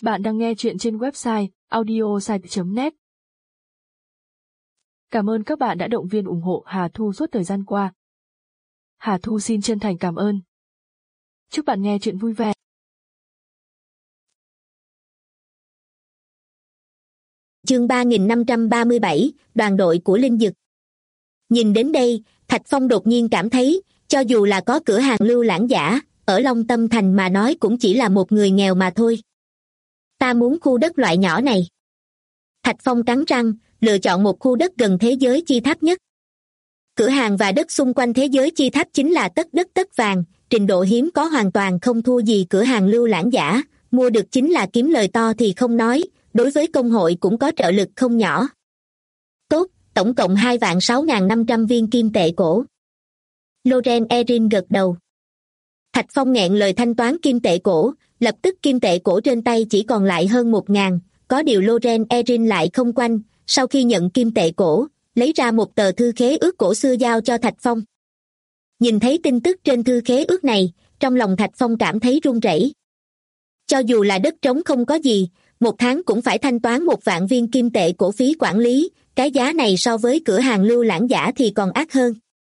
Bạn đang nghe chuyện trên website audiosite.net. Cảm ơn các bạn đã động viên ủng hộ Hà Thu suốt thời gian qua. Hà Thu xin chân thành cảm ơn. Chúc bạn nghe chuyện vui vẻ. Chương 3537, đoàn đội của Linh Dực. Nhìn đến đây, Thạch Phong đột nhiên cảm thấy, cho dù là có cửa hàng Lưu Lãng Giả, ở Long Tâm Thành mà nói cũng chỉ là một người nghèo mà thôi. Ta muốn khu đất loại nhỏ này. Thạch Phong cắn răng, lựa chọn một khu đất gần thế giới chi tháp nhất. Cửa hàng và đất xung quanh thế giới chi tháp chính là tất đất tất vàng, trình độ hiếm có hoàn toàn không thua gì cửa hàng Lưu Lãng Giả, mua được chính là kiếm lời to thì không nói, đối với công hội cũng có trợ lực không nhỏ. Tốt, tổng cộng 2.6.500 viên kim tệ cổ. Loren Erin gật đầu. Thạch Phong nghẹn lời thanh toán kim tệ cổ, lập tức kim tệ cổ trên tay chỉ còn lại hơn 1.000, có điều Loren Erin lại không quanh, sau khi nhận kim tệ cổ, lấy ra một tờ thư khế ước cổ xưa giao cho Thạch Phong. Nhìn thấy tin tức trên thư khế ước này, trong lòng Thạch Phong cảm thấy run rẩy. Cho dù là đất trống không có gì, một tháng cũng phải thanh toán 1.000 viên kim tệ cổ phí quản lý, cái giá này so với cửa hàng Lưu Lãng Giả thì còn ác hơn.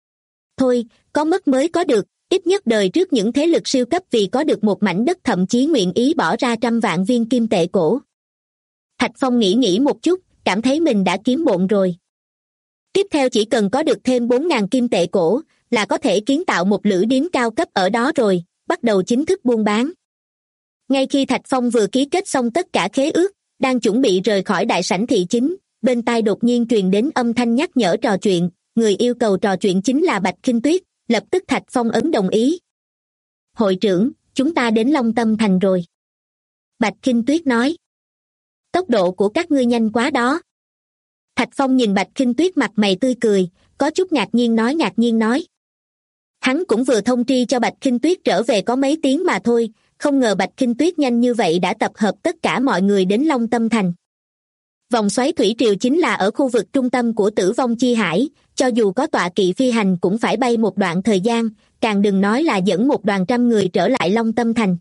Thôi, có mất mới có được, ít nhất đời trước những thế lực siêu cấp vì có được một mảnh đất thậm chí nguyện ý bỏ ra 100.000 viên kim tệ cổ. Thạch Phong nghĩ một chút, cảm thấy mình đã kiếm bộn rồi. Tiếp theo chỉ cần có được thêm 4.000 kim tệ cổ, là có thể kiến tạo một lữ điếm cao cấp ở đó rồi, bắt đầu chính thức buôn bán. Ngay khi Thạch Phong vừa ký kết xong tất cả khế ước, đang chuẩn bị rời khỏi đại sảnh thị chính, bên tai đột nhiên truyền đến âm thanh nhắc nhở trò chuyện, người yêu cầu trò chuyện chính là Bạch Khinh Tuyết, lập tức Thạch Phong ấn đồng ý. Hội trưởng, chúng ta đến Long Tâm Thành rồi. Bạch Khinh Tuyết nói. Tốc độ của các ngươi nhanh quá đó. Thạch Phong nhìn Bạch Khinh Tuyết mặt mày tươi cười, có chút ngạc nhiên nói. Hắn cũng vừa thông tri cho Bạch Khinh Tuyết trở về có mấy tiếng mà thôi, không ngờ Bạch Khinh Tuyết nhanh như vậy đã tập hợp tất cả mọi người đến Long Tâm Thành. Vòng xoáy thủy triều chính là ở khu vực trung tâm của Tử Vong Chi Hải, cho dù có tọa kỵ phi hành cũng phải bay một đoạn thời gian, càng đừng nói là dẫn một đoàn trăm người trở lại Long Tâm Thành.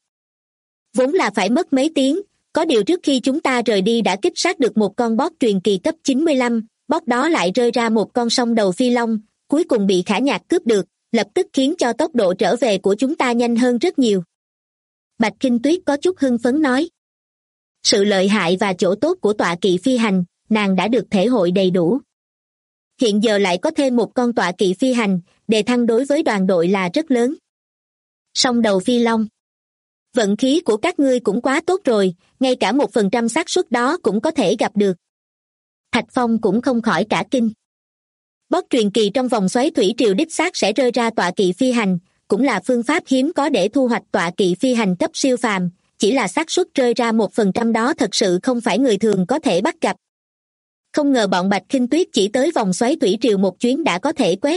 Vốn là phải mất mấy tiếng, có điều trước khi chúng ta rời đi đã kích sát được một con boss truyền kỳ cấp 95, boss đó lại rơi ra một con song đầu phi long, cuối cùng bị Khả Nhạc cướp được, lập tức khiến cho tốc độ trở về của chúng ta nhanh hơn rất nhiều. Bạch Khinh Tuyết có chút hưng phấn nói. Sự lợi hại và chỗ tốt của tọa kỵ phi hành, nàng đã được thể hội đầy đủ. Hiện giờ lại có thêm một con tọa kỵ phi hành, đề thăng đối với đoàn đội là rất lớn. Song đầu phi long. Vận khí của các ngươi cũng quá tốt rồi, ngay cả 1% xác suất đó cũng có thể gặp được. Thạch Phong cũng không khỏi cả kinh. Boss truyền kỳ trong vòng xoáy thủy triều đích xác sẽ rơi ra tọa kỵ phi hành, cũng là phương pháp hiếm có để thu hoạch tọa kỵ phi hành cấp siêu phàm, chỉ là xác suất rơi ra 1% đó thật sự không phải người thường có thể bắt gặp. Không ngờ bọn Bạch Khinh Tuyết chỉ tới vòng xoáy thủy triều một chuyến đã có thể quét.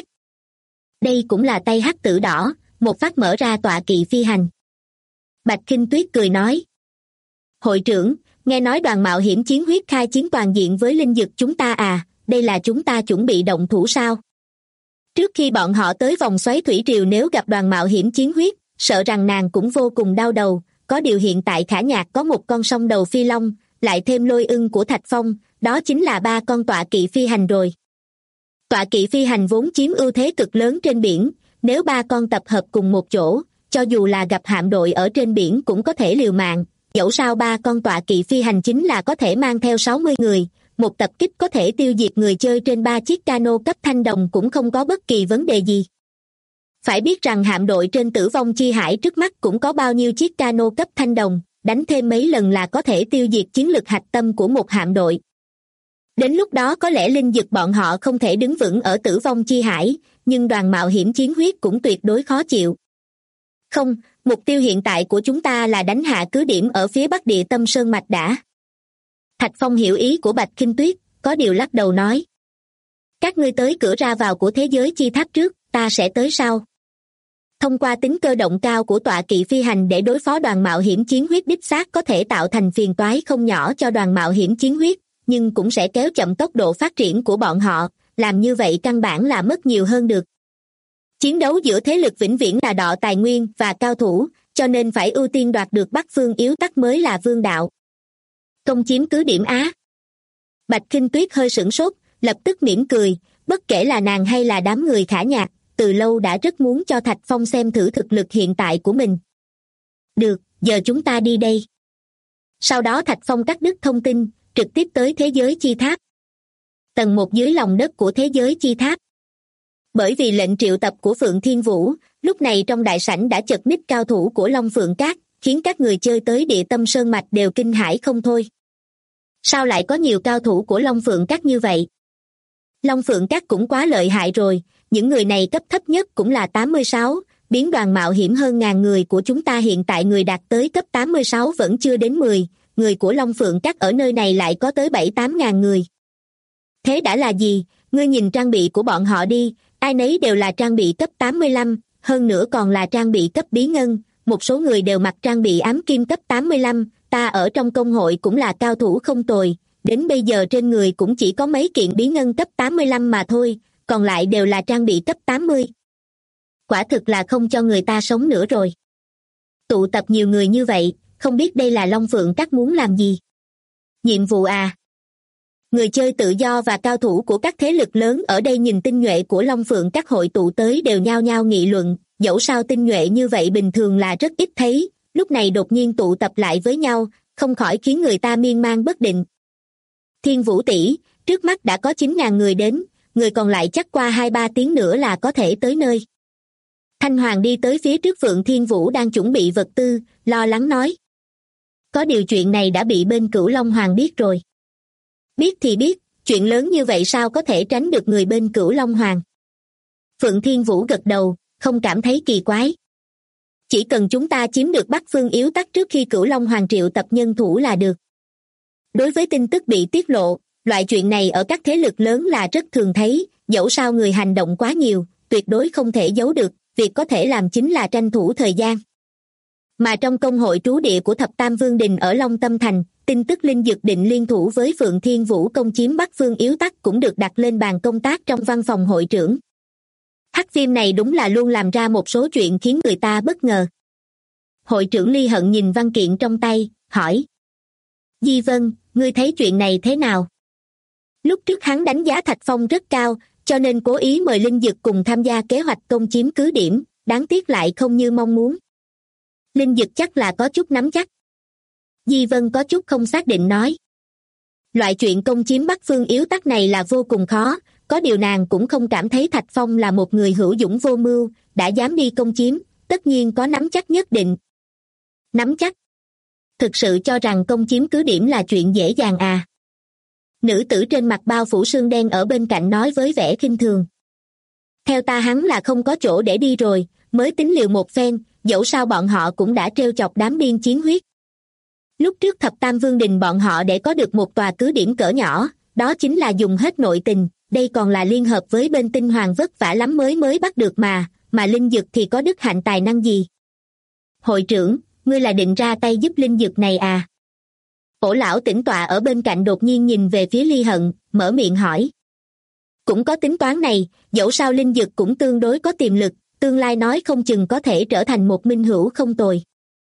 Đây cũng là tay hắc tử đỏ, một phát mở ra tọa kỵ phi hành. Bạch Khinh Tuyết cười nói. Hội trưởng, nghe nói đoàn mạo hiểm chiến huyết khai chiến toàn diện với Linh Dực chúng ta à, đây là chúng ta chuẩn bị động thủ sao? Trước khi bọn họ tới vòng xoáy thủy triều nếu gặp đoàn mạo hiểm chiến huyết, sợ rằng nàng cũng vô cùng đau đầu, có điều hiện tại Khả Nhạc có một con song đầu phi long, lại thêm Lôi Ưng của Thạch Phong, đó chính là 3 con tọa kỵ phi hành rồi. Tọa kỵ phi hành vốn chiếm ưu thế cực lớn trên biển, nếu 3 con tập hợp cùng một chỗ, cho dù là gặp hạm đội ở trên biển cũng có thể liều mạng, dẫu sao 3 con tọa kỵ phi hành chính là có thể mang theo 60 người, một tập kích có thể tiêu diệt người chơi trên 3 chiếc cano cấp thanh đồng cũng không có bất kỳ vấn đề gì. Phải biết rằng hạm đội trên Tử Vong Chi Hải trước mắt cũng có bao nhiêu chiếc cano cấp thanh đồng, đánh thêm mấy lần là có thể tiêu diệt chiến lực hạch tâm của một hạm đội. Đến lúc đó có lẽ Linh Dực bọn họ không thể đứng vững ở Tử Vong Chi Hải, nhưng đoàn mạo hiểm chiến huyết cũng tuyệt đối khó chịu. Không, mục tiêu hiện tại của chúng ta là đánh hạ cứ điểm ở phía bắc địa tâm sơn mạch đã. Thạch Phong hiểu ý của Bạch Khinh Tuyết, có điều lắc đầu nói. Các ngươi tới cửa ra vào của thế giới chi tháp trước, ta sẽ tới sau. Thông qua tính cơ động cao của tọa kỵ phi hành để đối phó đoàn mạo hiểm chiến huyết đích xác có thể tạo thành phiền toái không nhỏ cho đoàn mạo hiểm chiến huyết, nhưng cũng sẽ kéo chậm tốc độ phát triển của bọn họ, làm như vậy căn bản là mất nhiều hơn được. Chiến đấu giữa thế lực vĩnh viễn là đọ tài nguyên và cao thủ, cho nên phải ưu tiên đoạt được Bắc Phương yếu tắc mới là vương đạo. Công chiếm cứ điểm Á. Bạch Kinh Tuyết hơi sửng sốt, lập tức mỉm cười, bất kể là nàng hay là đám người Khả Nhạc, từ lâu đã rất muốn cho Thạch Phong xem thử thực lực hiện tại của mình. Được, giờ chúng ta đi đây. Sau đó Thạch Phong cắt đứt thông tin, trực tiếp tới thế giới chi tháp. Tầng 1 dưới lòng đất của thế giới chi tháp. Bởi vì lệnh triệu tập của Phượng Thiên Vũ, lúc này trong đại sảnh đã chật ních cao thủ của Long Phượng Các, khiến các người chơi tới Địa Tâm Sơn Mạch đều kinh hãi không thôi. Sao lại có nhiều cao thủ của Long Phượng Các như vậy? Long Phượng Các cũng quá lợi hại rồi, những người này cấp thấp nhất cũng là 86, biến đoàn mạo hiểm hơn ngàn người của chúng ta hiện tại người đạt tới cấp 86 vẫn chưa đến 10, người của Long Phượng Các ở nơi này lại có tới 7-8 ngàn người. Thế đã là gì? Ngươi nhìn trang bị của bọn họ đi, ai nấy đều là trang bị cấp 85, hơn nữa còn là trang bị cấp bí ngân, một số người đều mặc trang bị ám kim cấp 85, ta ở trong công hội cũng là cao thủ không tồi, đến bây giờ trên người cũng chỉ có mấy kiện bí ngân cấp 85 mà thôi, còn lại đều là trang bị cấp 80. Quả thực là không cho người ta sống nữa rồi. Tụ tập nhiều người như vậy, không biết đây là Long Phượng Các muốn làm gì? Nhiệm vụ à? Người chơi tự do và cao thủ của các thế lực lớn ở đây nhìn tinh nhuệ của Long Phượng Các hội tụ tới đều nhao nhao nghị luận, dẫu sao tinh nhuệ như vậy bình thường là rất ít thấy, lúc này đột nhiên tụ tập lại với nhau, không khỏi khiến người ta miên man bất định. Thiên Vũ tỷ, trước mắt đã có 9.000 người đến, người còn lại chắc qua 2-3 tiếng nữa là có thể tới nơi. Thanh Hoàng đi tới phía trước Phượng Thiên Vũ đang chuẩn bị vật tư, lo lắng nói. Có điều chuyện này đã bị bên Cửu Long Hoàng biết rồi. Biết thì biết, chuyện lớn như vậy sao có thể tránh được người bên Cửu Long Hoàng. Phượng Thiên Vũ gật đầu, không cảm thấy kỳ quái. Chỉ cần chúng ta chiếm được Bắc Phương Yếu Tắc trước khi Cửu Long Hoàng triệu tập nhân thủ là được. Đối với tin tức bị tiết lộ, loại chuyện này ở các thế lực lớn là rất thường thấy, dẫu sao người hành động quá nhiều, tuyệt đối không thể giấu được, việc có thể làm chính là tranh thủ thời gian. Mà trong công hội trú địa của Thập Tam Vương Đình ở Long Tâm Thành, tin tức Linh Dực định liên thủ với Phượng Thiên Vũ công chiếm Bắc Phương Yếu Tắc cũng được đặt lên bàn công tác trong văn phòng hội trưởng. Hắc Viêm này đúng là luôn làm ra một số chuyện khiến người ta bất ngờ. Hội trưởng Ly Hận nhìn văn kiện trong tay, hỏi. Di Vân, ngươi thấy chuyện này thế nào? Lúc trước hắn đánh giá Thạch Phong rất cao, cho nên cố ý mời Linh Dực cùng tham gia kế hoạch công chiếm cứ điểm, đáng tiếc lại không như mong muốn. Linh Dực chắc là có chút nắm chắc. Di Vân có chút không xác định nói. Loại chuyện công chiếm Bắc Phương Yếu Tắc này là vô cùng khó, có điều nàng cũng không cảm thấy Thạch Phong là một người hữu dũng vô mưu, đã dám đi công chiếm, tất nhiên có nắm chắc nhất định. Nắm chắc? Thực sự cho rằng công chiếm cứ điểm là chuyện dễ dàng à? Nữ tử trên mặt bao phủ sương đen ở bên cạnh nói với vẻ khinh thường. Theo ta hắn là không có chỗ để đi rồi, mới tính liều một phen, dẫu sao bọn họ cũng đã trêu chọc đám biên chiến huyết. Lúc trước Thập Tam Vương Đình bọn họ để có được một tòa cứ điểm cỡ nhỏ, đó chính là dùng hết nội tình, đây còn là liên hợp với bên Tinh Hoàng vất vả lắm mới bắt được mà Linh Dực thì có đức hạnh tài năng gì? Hội trưởng, ngươi là định ra tay giúp Linh Dực này à? Ổ lão tĩnh tọa ở bên cạnh đột nhiên nhìn về phía Ly Hận, mở miệng hỏi. Cũng có tính toán này, dẫu sao Linh Dực cũng tương đối có tiềm lực, tương lai nói không chừng có thể trở thành một minh hữu không tồi.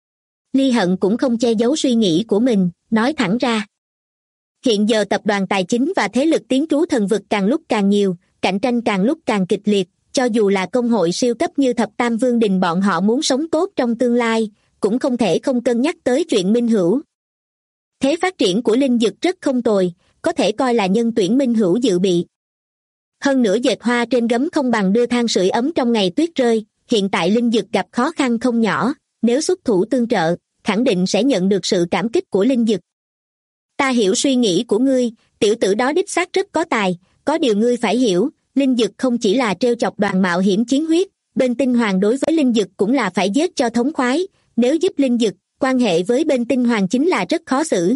Ly Hận cũng không che giấu suy nghĩ của mình, nói thẳng ra. Hiện giờ tập đoàn tài chính và thế lực tiến trú thần vực càng lúc càng nhiều, cạnh tranh càng lúc càng kịch liệt, cho dù là công hội siêu cấp như Thập Tam Vương Đình bọn họ muốn sống tốt trong tương lai, cũng không thể không cân nhắc tới chuyện minh hữu. Thế phát triển của Linh Dực rất không tồi, có thể coi là nhân tuyển minh hữu dự bị. Hơn nữa dệt hoa trên gấm không bằng đưa than sưởi ấm trong ngày tuyết rơi, hiện tại Linh Dực gặp khó khăn không nhỏ, nếu xuất thủ tương trợ, khẳng định sẽ nhận được sự cảm kích của Linh Dực. Ta hiểu suy nghĩ của ngươi, tiểu tử đó đích xác rất có tài, có điều ngươi phải hiểu, Linh Dực không chỉ là trêu chọc đoàn mạo hiểm chiến huyết, bên Tinh Hoàng đối với Linh Dực cũng là phải giết cho thống khoái, nếu giúp Linh Dực, quan hệ với bên Tinh Hoàng chính là rất khó xử.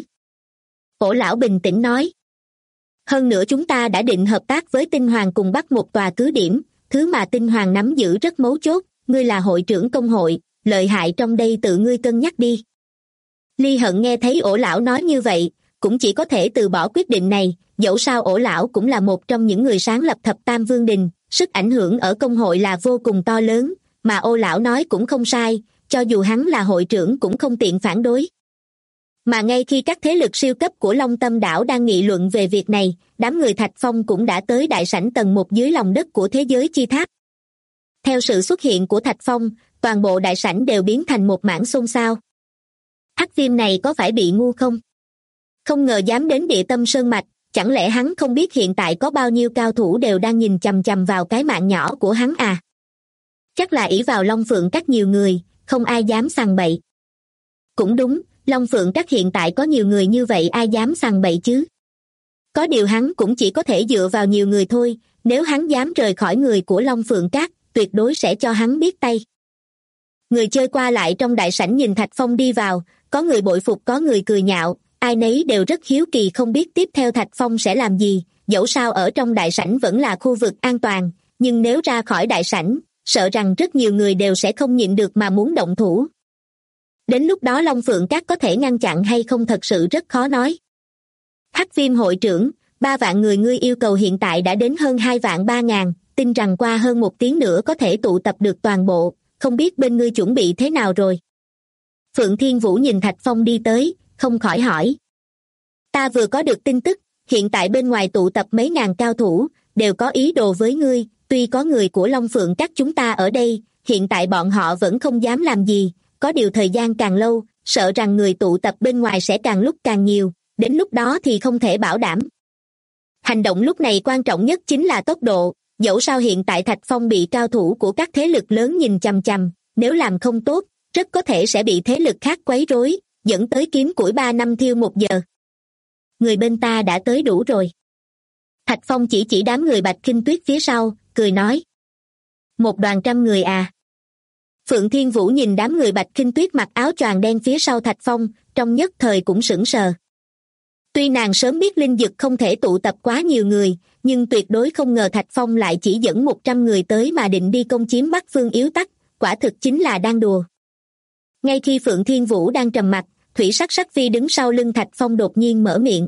Ổ lão bình tĩnh nói. Hơn nữa chúng ta đã định hợp tác với Tinh Hoàng cùng bắt một tòa cứ điểm, thứ mà Tinh Hoàng nắm giữ rất mấu chốt, ngươi là hội trưởng công hội, lợi hại trong đây tự ngươi cân nhắc đi. Ly Hận nghe thấy ổ lão nói như vậy, cũng chỉ có thể từ bỏ quyết định này, dẫu sao ổ lão cũng là một trong những người sáng lập Thập Tam Vương Đình, sức ảnh hưởng ở công hội là vô cùng to lớn, mà ô lão nói cũng không sai, cho dù hắn là hội trưởng cũng không tiện phản đối. Mà ngay khi các thế lực siêu cấp của Long Tâm đảo đang nghị luận về việc này, đám người Thạch Phong cũng đã tới đại sảnh tầng 1 dưới lòng đất của thế giới chi tháp. Theo sự xuất hiện của Thạch Phong, toàn bộ đại sảnh đều biến thành một mảng xôn xao. Hắc Viêm này có phải bị ngu không? Không ngờ dám đến địa tâm sơn mạch, chẳng lẽ hắn không biết hiện tại có bao nhiêu cao thủ đều đang nhìn chằm chằm vào cái mạng nhỏ của hắn à? Chắc là ỷ vào Long Phượng Các nhiều người, không ai dám sằng bậy. Cũng đúng, Long Phượng Các hiện tại có nhiều người như vậy ai dám sằng bậy chứ? Có điều hắn cũng chỉ có thể dựa vào nhiều người thôi, nếu hắn dám rời khỏi người của Long Phượng Các, tuyệt đối sẽ cho hắn biết tay. Người chơi qua lại trong đại sảnh nhìn Thạch Phong đi vào, có người bội phục có người cười nhạo, ai nấy đều rất hiếu kỳ không biết tiếp theo Thạch Phong sẽ làm gì, dẫu sao ở trong đại sảnh vẫn là khu vực an toàn, nhưng nếu ra khỏi đại sảnh, sợ rằng rất nhiều người đều sẽ không nhịn được mà muốn động thủ. Đến lúc đó Long Phượng Các có thể ngăn chặn hay không thật sự rất khó nói. Hắc Viêm hội trưởng, 3 vạn người ngươi yêu cầu hiện tại đã đến hơn 2 vạn 3 ngàn, tin rằng qua hơn 1 tiếng nữa có thể tụ tập được toàn bộ, không biết bên ngươi chuẩn bị thế nào rồi? Phượng Thiên Vũ nhìn Thạch Phong đi tới, không khỏi hỏi. Ta vừa có được tin tức, hiện tại bên ngoài tụ tập mấy ngàn cao thủ, đều có ý đồ với ngươi, tuy có người của Long Phượng Các chúng ta ở đây, hiện tại bọn họ vẫn không dám làm gì, có điều thời gian càng lâu, sợ rằng người tụ tập bên ngoài sẽ càng lúc càng nhiều, đến lúc đó thì không thể bảo đảm. Hành động lúc này quan trọng nhất chính là tốc độ, dẫu sao hiện tại Thạch Phong bị cao thủ của các thế lực lớn nhìn chằm chằm, nếu làm không tốt, rất có thể sẽ bị thế lực khác quấy rối, dẫn tới kiếm củi 3 năm thiêu 1 giờ. Người bên ta đã tới đủ rồi. Thạch Phong chỉ đám người Bạch Khinh Tuyết phía sau, cười nói. Một đoàn trăm người à? Phượng Thiên Vũ nhìn đám người Bạch Khinh Tuyết mặc áo choàng đen phía sau Thạch Phong, trong nhất thời cũng sững sờ. Tuy nàng sớm biết linh dực không thể tụ tập quá nhiều người, nhưng tuyệt đối không ngờ Thạch Phong lại chỉ dẫn 100 người tới mà định đi công chiếm Bắc Phương Yếu Tắc, quả thực chính là đang đùa. Ngay khi Phượng Thiên Vũ đang trầm mặc, Thủy Sắc Sắc Phi đứng sau lưng Thạch Phong đột nhiên mở miệng.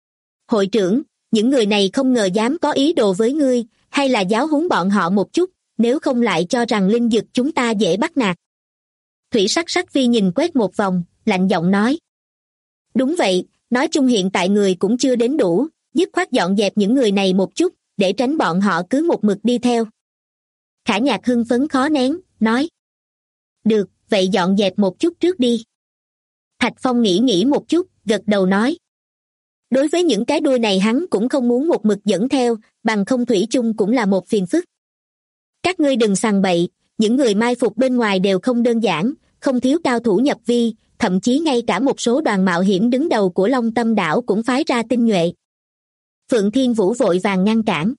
Hội trưởng, những người này không ngờ dám có ý đồ với ngươi, hay là giáo huấn bọn họ một chút, nếu không lại cho rằng linh dực chúng ta dễ bắt nạt. Thủy Sắc Sắc Phi nhìn quét một vòng, lạnh giọng nói. Đúng vậy, nói chung hiện tại người cũng chưa đến đủ, dứt khoát dọn dẹp những người này một chút, để tránh bọn họ cứ một mực đi theo. Khả Nhạc hưng phấn khó nén, nói. Được, vậy dọn dẹp một chút trước đi. Thạch Phong nghĩ một chút, gật đầu nói. Đối với những cái đuôi này hắn cũng không muốn một mực dẫn theo, bằng không thủy chung cũng là một phiền phức. Các ngươi đừng sằng bậy, những người mai phục bên ngoài đều không đơn giản, không thiếu cao thủ nhập vi, thậm chí ngay cả một số đoàn mạo hiểm đứng đầu của Long Tâm đảo cũng phái ra tinh nhuệ. Phượng Thiên Vũ vội vàng ngăn cản.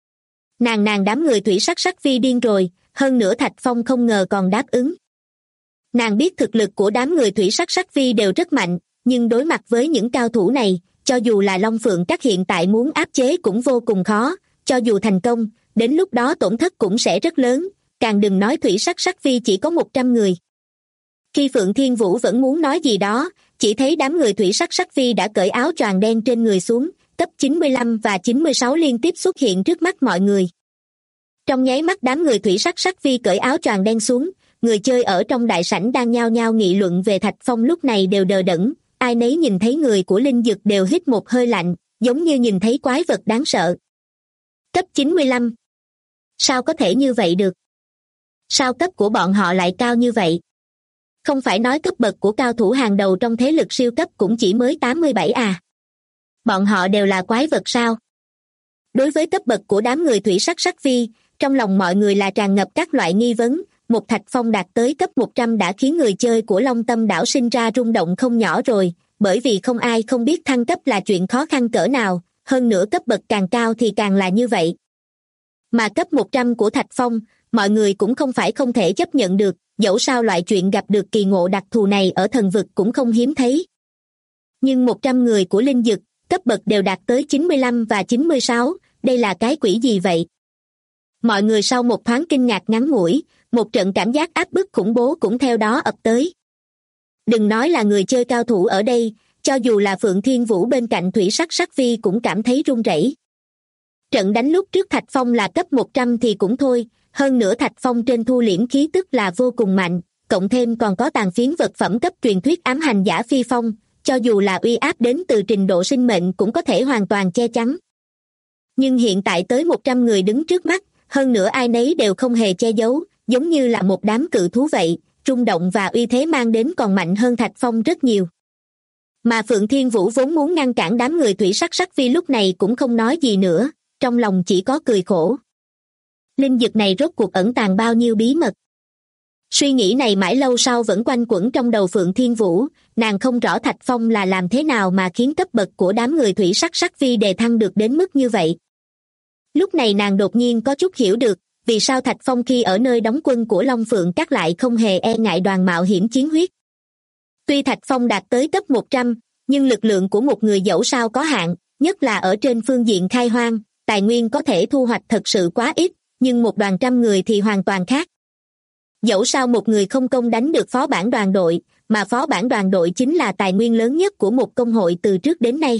Nàng đám người Thủy Sắc Sắc Phi điên rồi, hơn nữa Thạch Phong không ngờ còn đáp ứng. Nàng biết thực lực của đám người Thủy Sắc Sắc Phi đều rất mạnh, nhưng đối mặt với những cao thủ này, cho dù là Long Phượng Các hiện tại muốn áp chế cũng vô cùng khó, cho dù thành công, đến lúc đó tổn thất cũng sẽ rất lớn, càng đừng nói Thủy Sắc Sắc Phi chỉ có 100 người. Khi Phượng Thiên Vũ vẫn muốn nói gì đó, chỉ thấy đám người Thủy Sắc Sắc Phi đã cởi áo choàng đen trên người xuống, cấp 95 và 96 liên tiếp xuất hiện trước mắt mọi người. Trong nháy mắt đám người Thủy Sắc Sắc Phi cởi áo choàng đen xuống, người chơi ở trong đại sảnh đang nhao nhao nghị luận về Thạch Phong lúc này đều đờ đẫn, ai nấy nhìn thấy người của linh dực đều hít một hơi lạnh, giống như nhìn thấy quái vật đáng sợ. Cấp 95. Sao có thể như vậy được? Sao cấp của bọn họ lại cao như vậy? Không phải nói cấp bậc của cao thủ hàng đầu trong thế lực siêu cấp cũng chỉ mới 87 à? Bọn họ đều là quái vật sao? Đối với cấp bậc của đám người Thủy Sắc Sắc Phi, trong lòng mọi người là tràn ngập các loại nghi vấn, một Thạch Phong đạt tới cấp 100 đã khiến người chơi của Long Tâm đảo sinh ra rung động không nhỏ rồi, bởi vì không ai không biết thăng cấp là chuyện khó khăn cỡ nào, hơn nữa cấp bậc càng cao thì càng là như vậy. Mà cấp 100 của Thạch Phong, mọi người cũng không phải không thể chấp nhận được, dẫu sao loại chuyện gặp được kỳ ngộ đặc thù này ở thần vực cũng không hiếm thấy. Nhưng 100 người của linh dực, cấp bậc đều đạt tới 95 và 96, đây là cái quỷ gì vậy? Mọi người sau một thoáng kinh ngạc ngắn ngủi, một trận cảm giác áp bức khủng bố cũng theo đó ập tới. Đừng nói là người chơi cao thủ ở đây, cho dù là Phượng Thiên Vũ bên cạnh Thủy Sắc Sắc Phi cũng cảm thấy run rẩy. Trận đánh lúc trước Thạch Phong là cấp 100 thì cũng thôi, hơn nữa Thạch Phong trên thu liễm khí tức là vô cùng mạnh, cộng thêm còn có tàn phiến vật phẩm cấp truyền thuyết ám hành giả phi phong, cho dù là uy áp đến từ trình độ sinh mệnh cũng có thể hoàn toàn che chắn. Nhưng hiện tại tới 100 người đứng trước mắt, hơn nữa ai nấy đều không hề che giấu, giống như là một đám cự thú vậy, rung động và uy thế mang đến còn mạnh hơn Thạch Phong rất nhiều. Mà Phượng Thiên Vũ vốn muốn ngăn cản đám người thủy sắc sắc phi lúc này cũng không nói gì nữa, trong lòng chỉ có cười khổ. Linh dực này rốt cuộc ẩn tàng bao nhiêu bí mật? Suy nghĩ này mãi lâu sau vẫn quanh quẩn trong đầu Phượng Thiên Vũ, nàng không rõ Thạch Phong là làm thế nào mà khiến cấp bậc của đám người thủy sắc sắc phi đề thăng được đến mức như vậy. Lúc này nàng đột nhiên có chút hiểu được, vì sao Thạch Phong khi ở nơi đóng quân của Long Phượng Các lại không hề e ngại đoàn mạo hiểm chiến huyết. Tuy Thạch Phong đạt tới cấp 100, nhưng lực lượng của một người dẫu sao có hạn, nhất là ở trên phương diện khai hoang, tài nguyên có thể thu hoạch thật sự quá ít, nhưng một đoàn trăm người thì hoàn toàn khác. Dẫu sao một người không công đánh được phó bản đoàn đội, mà phó bản đoàn đội chính là tài nguyên lớn nhất của một công hội từ trước đến nay.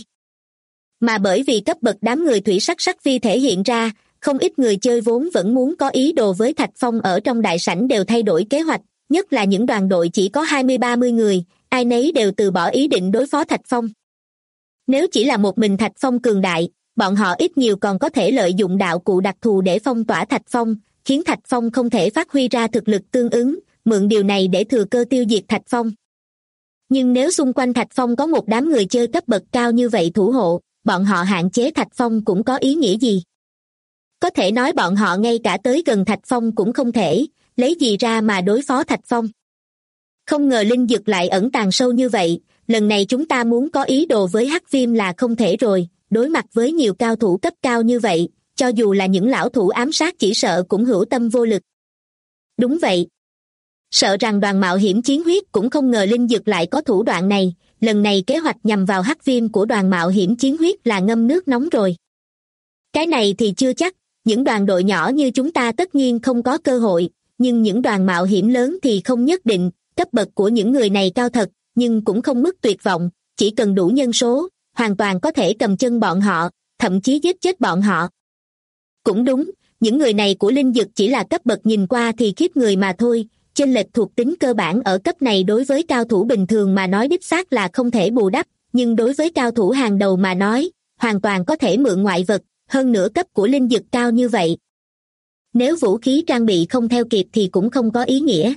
Mà bởi vì cấp bậc đám người thủy sắc sắc phi thể hiện ra, không ít người chơi vốn vẫn muốn có ý đồ với Thạch Phong ở trong đại sảnh đều thay đổi kế hoạch, nhất là những đoàn đội chỉ có 20-30 người, ai nấy đều từ bỏ ý định đối phó Thạch Phong. Nếu chỉ là một mình Thạch Phong cường đại, bọn họ ít nhiều còn có thể lợi dụng đạo cụ đặc thù để phong tỏa Thạch Phong, khiến Thạch Phong không thể phát huy ra thực lực tương ứng, mượn điều này để thừa cơ tiêu diệt Thạch Phong. Nhưng nếu xung quanh Thạch Phong có một đám người chơi cấp bậc cao như vậy thủ hộ, bọn họ hạn chế Thạch Phong cũng có ý nghĩa gì? Có thể nói bọn họ ngay cả tới gần Thạch Phong cũng không thể, lấy gì ra mà đối phó Thạch Phong. Không ngờ linh dực lại ẩn tàng sâu như vậy, lần này chúng ta muốn có ý đồ với Hắc Viêm là không thể rồi, đối mặt với nhiều cao thủ cấp cao như vậy, cho dù là những lão thủ ám sát chỉ sợ cũng hữu tâm vô lực. Đúng vậy. Sợ rằng đoàn mạo hiểm chiến huyết cũng không ngờ linh dực lại có thủ đoạn này, lần này kế hoạch nhằm vào Hắc Viêm của đoàn mạo hiểm chiến huyết là ngâm nước nóng rồi. Cái này thì chưa chắc, những đoàn đội nhỏ như chúng ta tất nhiên không có cơ hội, nhưng những đoàn mạo hiểm lớn thì không nhất định, cấp bậc của những người này cao thật, nhưng cũng không mức tuyệt vọng, chỉ cần đủ nhân số, hoàn toàn có thể cầm chân bọn họ, thậm chí giết chết bọn họ. Cũng đúng, những người này của linh dực chỉ là cấp bậc nhìn qua thì khiếp người mà thôi, chênh lệch thuộc tính cơ bản ở cấp này đối với cao thủ bình thường mà nói đích xác là không thể bù đắp, nhưng đối với cao thủ hàng đầu mà nói, hoàn toàn có thể mượn ngoại vật, hơn nữa cấp của linh dực cao như vậy. Nếu vũ khí trang bị không theo kịp thì cũng không có ý nghĩa.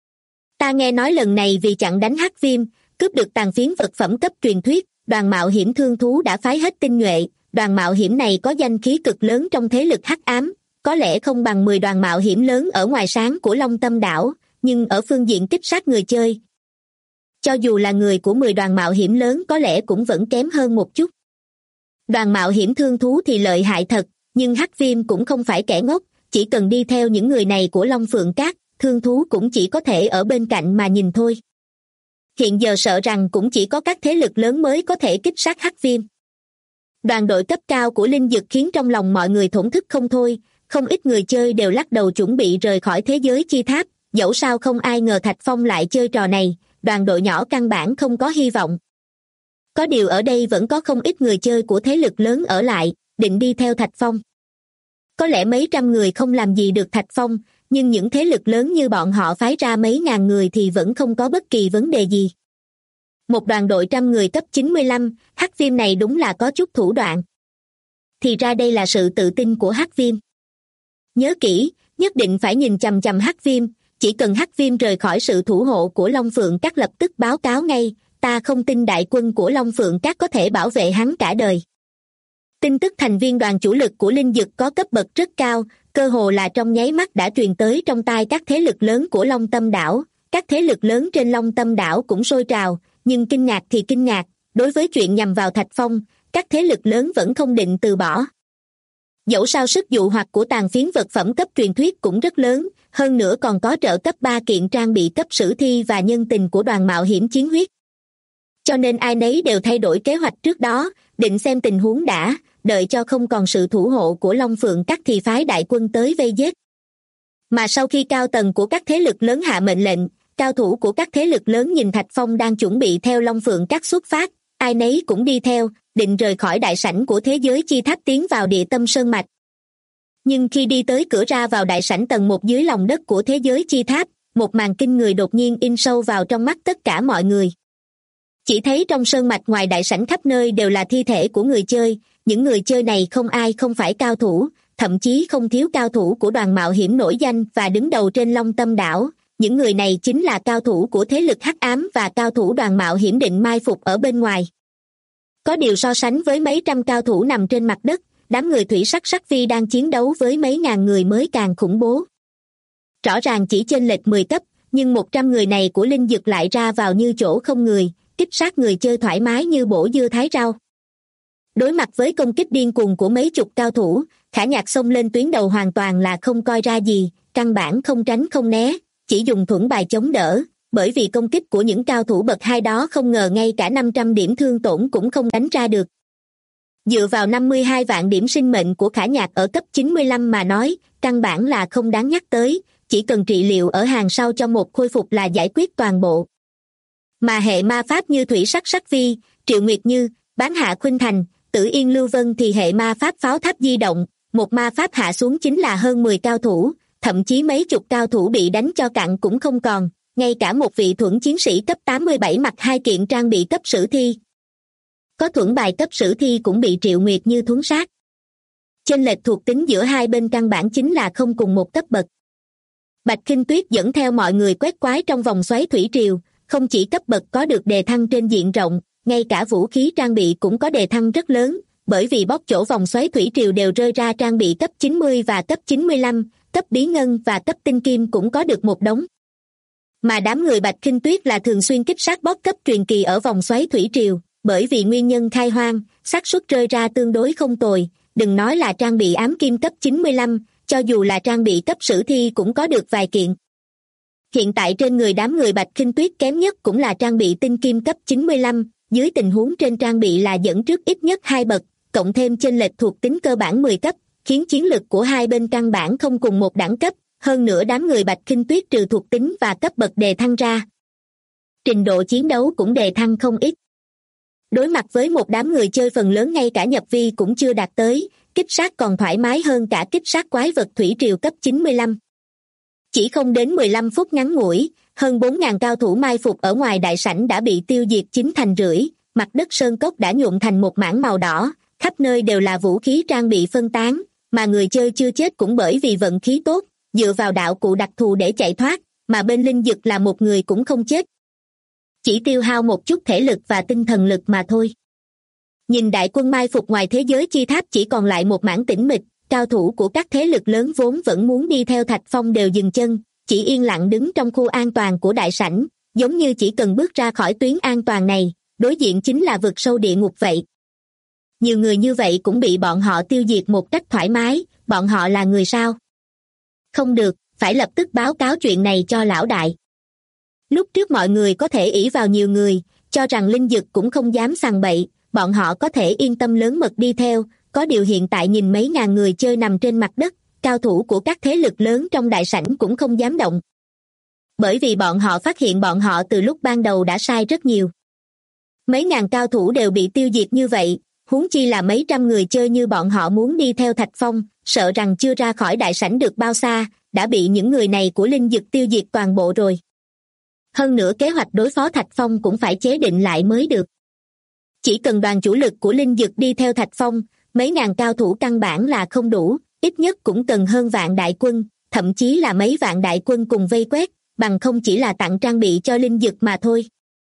Ta nghe nói lần này vì chặn đánh Hắc Viêm, cướp được tàn phiến vật phẩm cấp truyền thuyết, đoàn mạo hiểm thương thú đã phái hết tinh nhuệ, đoàn mạo hiểm này có danh khí cực lớn trong thế lực hắc ám, có lẽ không bằng 10 đoàn mạo hiểm lớn ở ngoài sáng của Long Tâm đảo, nhưng ở phương diện kích sát người chơi, cho dù là người của 10 đoàn mạo hiểm lớn có lẽ cũng vẫn kém hơn một chút. Đoàn mạo hiểm thương thú thì lợi hại thật, nhưng Hắc Viêm cũng không phải kẻ ngốc, chỉ cần đi theo những người này của Long Phượng Các, thương thú cũng chỉ có thể ở bên cạnh mà nhìn thôi. Hiện giờ sợ rằng cũng chỉ có các thế lực lớn mới có thể kích sát Hắc Viêm. Đoàn đội cấp cao của linh dực khiến trong lòng mọi người thổn thức không thôi, không ít người chơi đều lắc đầu chuẩn bị rời khỏi thế giới chi tháp, dẫu sao không ai ngờ Thạch Phong lại chơi trò này, đoàn đội nhỏ căn bản không có hy vọng. Có điều ở đây vẫn có không ít người chơi của thế lực lớn ở lại, định đi theo Thạch Phong. Có lẽ mấy trăm người không làm gì được Thạch Phong, nhưng những thế lực lớn như bọn họ phái ra mấy ngàn người thì vẫn không có bất kỳ vấn đề gì. Một đoàn đội trăm người cấp 95, Hắc Viêm này đúng là có chút thủ đoạn. Thì ra đây là sự tự tin của Hắc Viêm. Nhớ kỹ, nhất định phải nhìn chằm chằm Hắc Viêm, chỉ cần Hắc Viêm rời khỏi sự thủ hộ của Long Phượng Các lập tức báo cáo ngay, ta không tin đại quân của Long Phượng Các có thể bảo vệ hắn cả đời. Tin tức thành viên đoàn chủ lực của linh dực có cấp bậc rất cao, cơ hồ là trong nháy mắt đã truyền tới trong tai các thế lực lớn của Long Tâm đảo, các thế lực lớn trên Long Tâm đảo cũng sôi trào, nhưng kinh ngạc thì kinh ngạc, đối với chuyện nhằm vào Thạch Phong, các thế lực lớn vẫn không định từ bỏ. Dẫu sao sức dụ hoặc của tàn phiến vật phẩm cấp truyền thuyết cũng rất lớn, hơn nữa còn có trợ cấp 3 kiện trang bị cấp sử thi và nhân tình của đoàn mạo hiểm chiến huyết. Cho nên ai nấy đều thay đổi kế hoạch trước đó, định xem tình huống đã, đợi cho không còn sự thủ hộ của Long Phượng Các thì phái đại quân tới vây giết. Mà sau khi cao tầng của các thế lực lớn hạ mệnh lệnh, cao thủ của các thế lực lớn nhìn Thạch Phong đang chuẩn bị theo Long Phượng Các xuất phát, ai nấy cũng đi theo, định rời khỏi đại sảnh của thế giới chi tháp tiến vào địa tâm sơn mạch. Nhưng khi đi tới cửa ra vào đại sảnh tầng 1 dưới lòng đất của thế giới chi tháp, một màn kinh người đột nhiên in sâu vào trong mắt tất cả mọi người. Chỉ thấy trong sơn mạch ngoài đại sảnh khắp nơi đều là thi thể của người chơi, những người chơi này không ai không phải cao thủ, thậm chí không thiếu cao thủ của đoàn mạo hiểm nổi danh và đứng đầu trên Long Tâm đảo. Những người này chính là cao thủ của thế lực hắc ám và cao thủ đoàn mạo hiểm định mai phục ở bên ngoài. Có điều so sánh với mấy trăm cao thủ nằm trên mặt đất, đám người thủy sắc sắc phi đang chiến đấu với mấy ngàn người mới càng khủng bố. Rõ ràng chỉ chênh lệch 10 cấp, nhưng 100 người này của Linh Dực lại ra vào như chỗ không người, kích sát người chơi thoải mái như bổ dưa thái rau. Đối mặt với công kích điên cuồng của mấy chục cao thủ, Khả Nhạc xông lên tuyến đầu hoàn toàn là không coi ra gì, căn bản không tránh không né, chỉ dùng thuẫn bài chống đỡ, bởi vì công kích của những cao thủ bậc 2 đó không ngờ ngay cả 500 điểm thương tổn cũng không đánh ra được. Dựa vào 52 vạn điểm sinh mệnh của Khả Nhạc ở cấp 95 mà nói, căn bản là không đáng nhắc tới, chỉ cần trị liệu ở hàng sau cho một khôi phục là giải quyết toàn bộ. Mà hệ ma pháp như Thủy Sắc Sắc Vi, Triệu Nguyệt Như, Bán Hạ Khuynh Thành, Tử Yên Lưu Vân thì hệ ma pháp pháo tháp di động, một ma pháp hạ xuống chính là hơn 10 cao thủ, thậm chí mấy chục cao thủ bị đánh cho cạn cũng không còn, ngay cả một vị thuẫn chiến sĩ cấp 87 mặc 2 kiện trang bị cấp sử thi. Có thuẫn bài cấp sử thi cũng bị Triệu Nguyệt Như thuấn sát. Chênh lệch thuộc tính giữa hai bên căn bản chính là không cùng một cấp bậc. Bạch Khinh Tuyết dẫn theo mọi người quét quái trong vòng xoáy thủy triều, không chỉ cấp bậc có được đề thăng trên diện rộng, ngay cả vũ khí trang bị cũng có đề thăng rất lớn, bởi vì bóp chỗ vòng xoáy thủy triều đều rơi ra trang bị cấp 90 và cấp 95, cấp bí ngân và cấp tinh kim cũng có được một đống. Mà đám người Bạch Khinh Tuyết là thường xuyên kích sát bóp cấp truyền kỳ ở vòng xoáy thủy triều, bởi vì nguyên nhân khai hoang, xác suất rơi ra tương đối không tồi, đừng nói là trang bị ám kim cấp 95, cho dù là trang bị cấp sử thi cũng có được vài kiện. Hiện tại trên người đám người Bạch Khinh Tuyết kém nhất cũng là trang bị tinh kim cấp 95, dưới tình huống trên trang bị là dẫn trước ít nhất 2 bậc, cộng thêm chênh lệch thuộc tính cơ bản 10 cấp, khiến chiến lực của hai bên căn bản không cùng một đẳng cấp, hơn nữa đám người Bạch Khinh Tuyết trừ thuộc tính và cấp bậc đề thăng ra. Trình độ chiến đấu cũng đề thăng không ít. Đối mặt với một đám người chơi phần lớn ngay cả nhập vi cũng chưa đạt tới, kích sát còn thoải mái hơn cả kích sát quái vật thủy triều cấp 95. Chỉ không đến 15 phút ngắn ngủi, hơn 4.000 cao thủ mai phục ở ngoài đại sảnh đã bị tiêu diệt chín thành rưỡi, mặt đất sơn cốc đã nhuộm thành một mảng màu đỏ, khắp nơi đều là vũ khí trang bị phân tán, mà người chơi chưa chết cũng bởi vì vận khí tốt, dựa vào đạo cụ đặc thù để chạy thoát, mà bên Linh Dực là một người cũng không chết. Chỉ tiêu hao một chút thể lực và tinh thần lực mà thôi. Nhìn đại quân mai phục ngoài thế giới chi tháp chỉ còn lại một mảng tĩnh mịch, cao thủ của các thế lực lớn vốn vẫn muốn đi theo Thạch Phong đều dừng chân, chỉ yên lặng đứng trong khu an toàn của đại sảnh, giống như chỉ cần bước ra khỏi tuyến an toàn này, đối diện chính là vực sâu địa ngục vậy. Nhiều người như vậy cũng bị bọn họ tiêu diệt một cách thoải mái, bọn họ là người sao? Không được, phải lập tức báo cáo chuyện này cho lão đại. Lúc trước mọi người có thể ỷ vào nhiều người, cho rằng Linh Dực cũng không dám sằng bậy, bọn họ có thể yên tâm lớn mật đi theo, có điều hiện tại nhìn mấy ngàn người chơi nằm trên mặt đất, cao thủ của các thế lực lớn trong đại sảnh cũng không dám động. Bởi vì bọn họ phát hiện bọn họ từ lúc ban đầu đã sai rất nhiều. Mấy ngàn cao thủ đều bị tiêu diệt như vậy, huống chi là mấy trăm người chơi như bọn họ muốn đi theo Thạch Phong, sợ rằng chưa ra khỏi đại sảnh được bao xa, đã bị những người này của Linh Dực tiêu diệt toàn bộ rồi. Hơn nữa kế hoạch đối phó Thạch Phong cũng phải chế định lại mới được. Chỉ cần đoàn chủ lực của Linh Dực đi theo Thạch Phong, mấy ngàn cao thủ căn bản là không đủ, ít nhất cũng cần hơn vạn đại quân, thậm chí là mấy vạn đại quân cùng vây quét, bằng không chỉ là tặng trang bị cho Linh Dực mà thôi.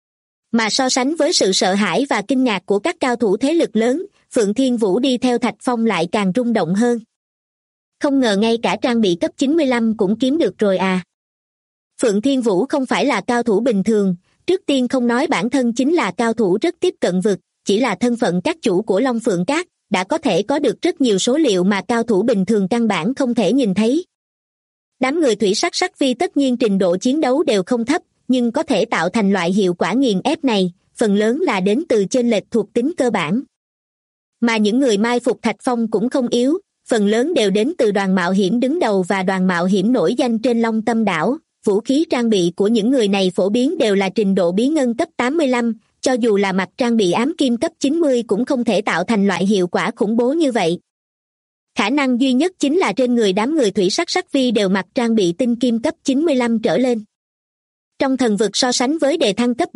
Mà so sánh với sự sợ hãi và kinh ngạc của các cao thủ thế lực lớn, Phượng Thiên Vũ đi theo Thạch Phong lại càng rung động hơn. Không ngờ ngay cả trang bị cấp 95 cũng kiếm được rồi à. Phượng Thiên Vũ không phải là cao thủ bình thường, trước tiên không nói bản thân chính là cao thủ rất tiếp cận vực, chỉ là thân phận các chủ của Long Phượng Các, đã có thể có được rất nhiều số liệu mà cao thủ bình thường căn bản không thể nhìn thấy. Đám người thủy sắc sắc vi tất nhiên trình độ chiến đấu đều không thấp, nhưng có thể tạo thành loại hiệu quả nghiền ép này, phần lớn là đến từ chênh lệch thuộc tính cơ bản. Mà những người mai phục Thạch Phong cũng không yếu, phần lớn đều đến từ đoàn mạo hiểm đứng đầu và đoàn mạo hiểm nổi danh trên Long Tâm đảo. Vũ khí trang bị của những người này phổ biến đều là trình độ bí ngân cấp 85, cho dù là mặc trang bị ám kim cấp 90 cũng không thể tạo thành loại hiệu quả khủng bố như vậy. Khả năng duy nhất chính là trên người đám người thủy sắc sắc vi đều mặc trang bị tinh kim cấp 95 trở lên. Trong thần vực so sánh với đề thăng cấp bậc,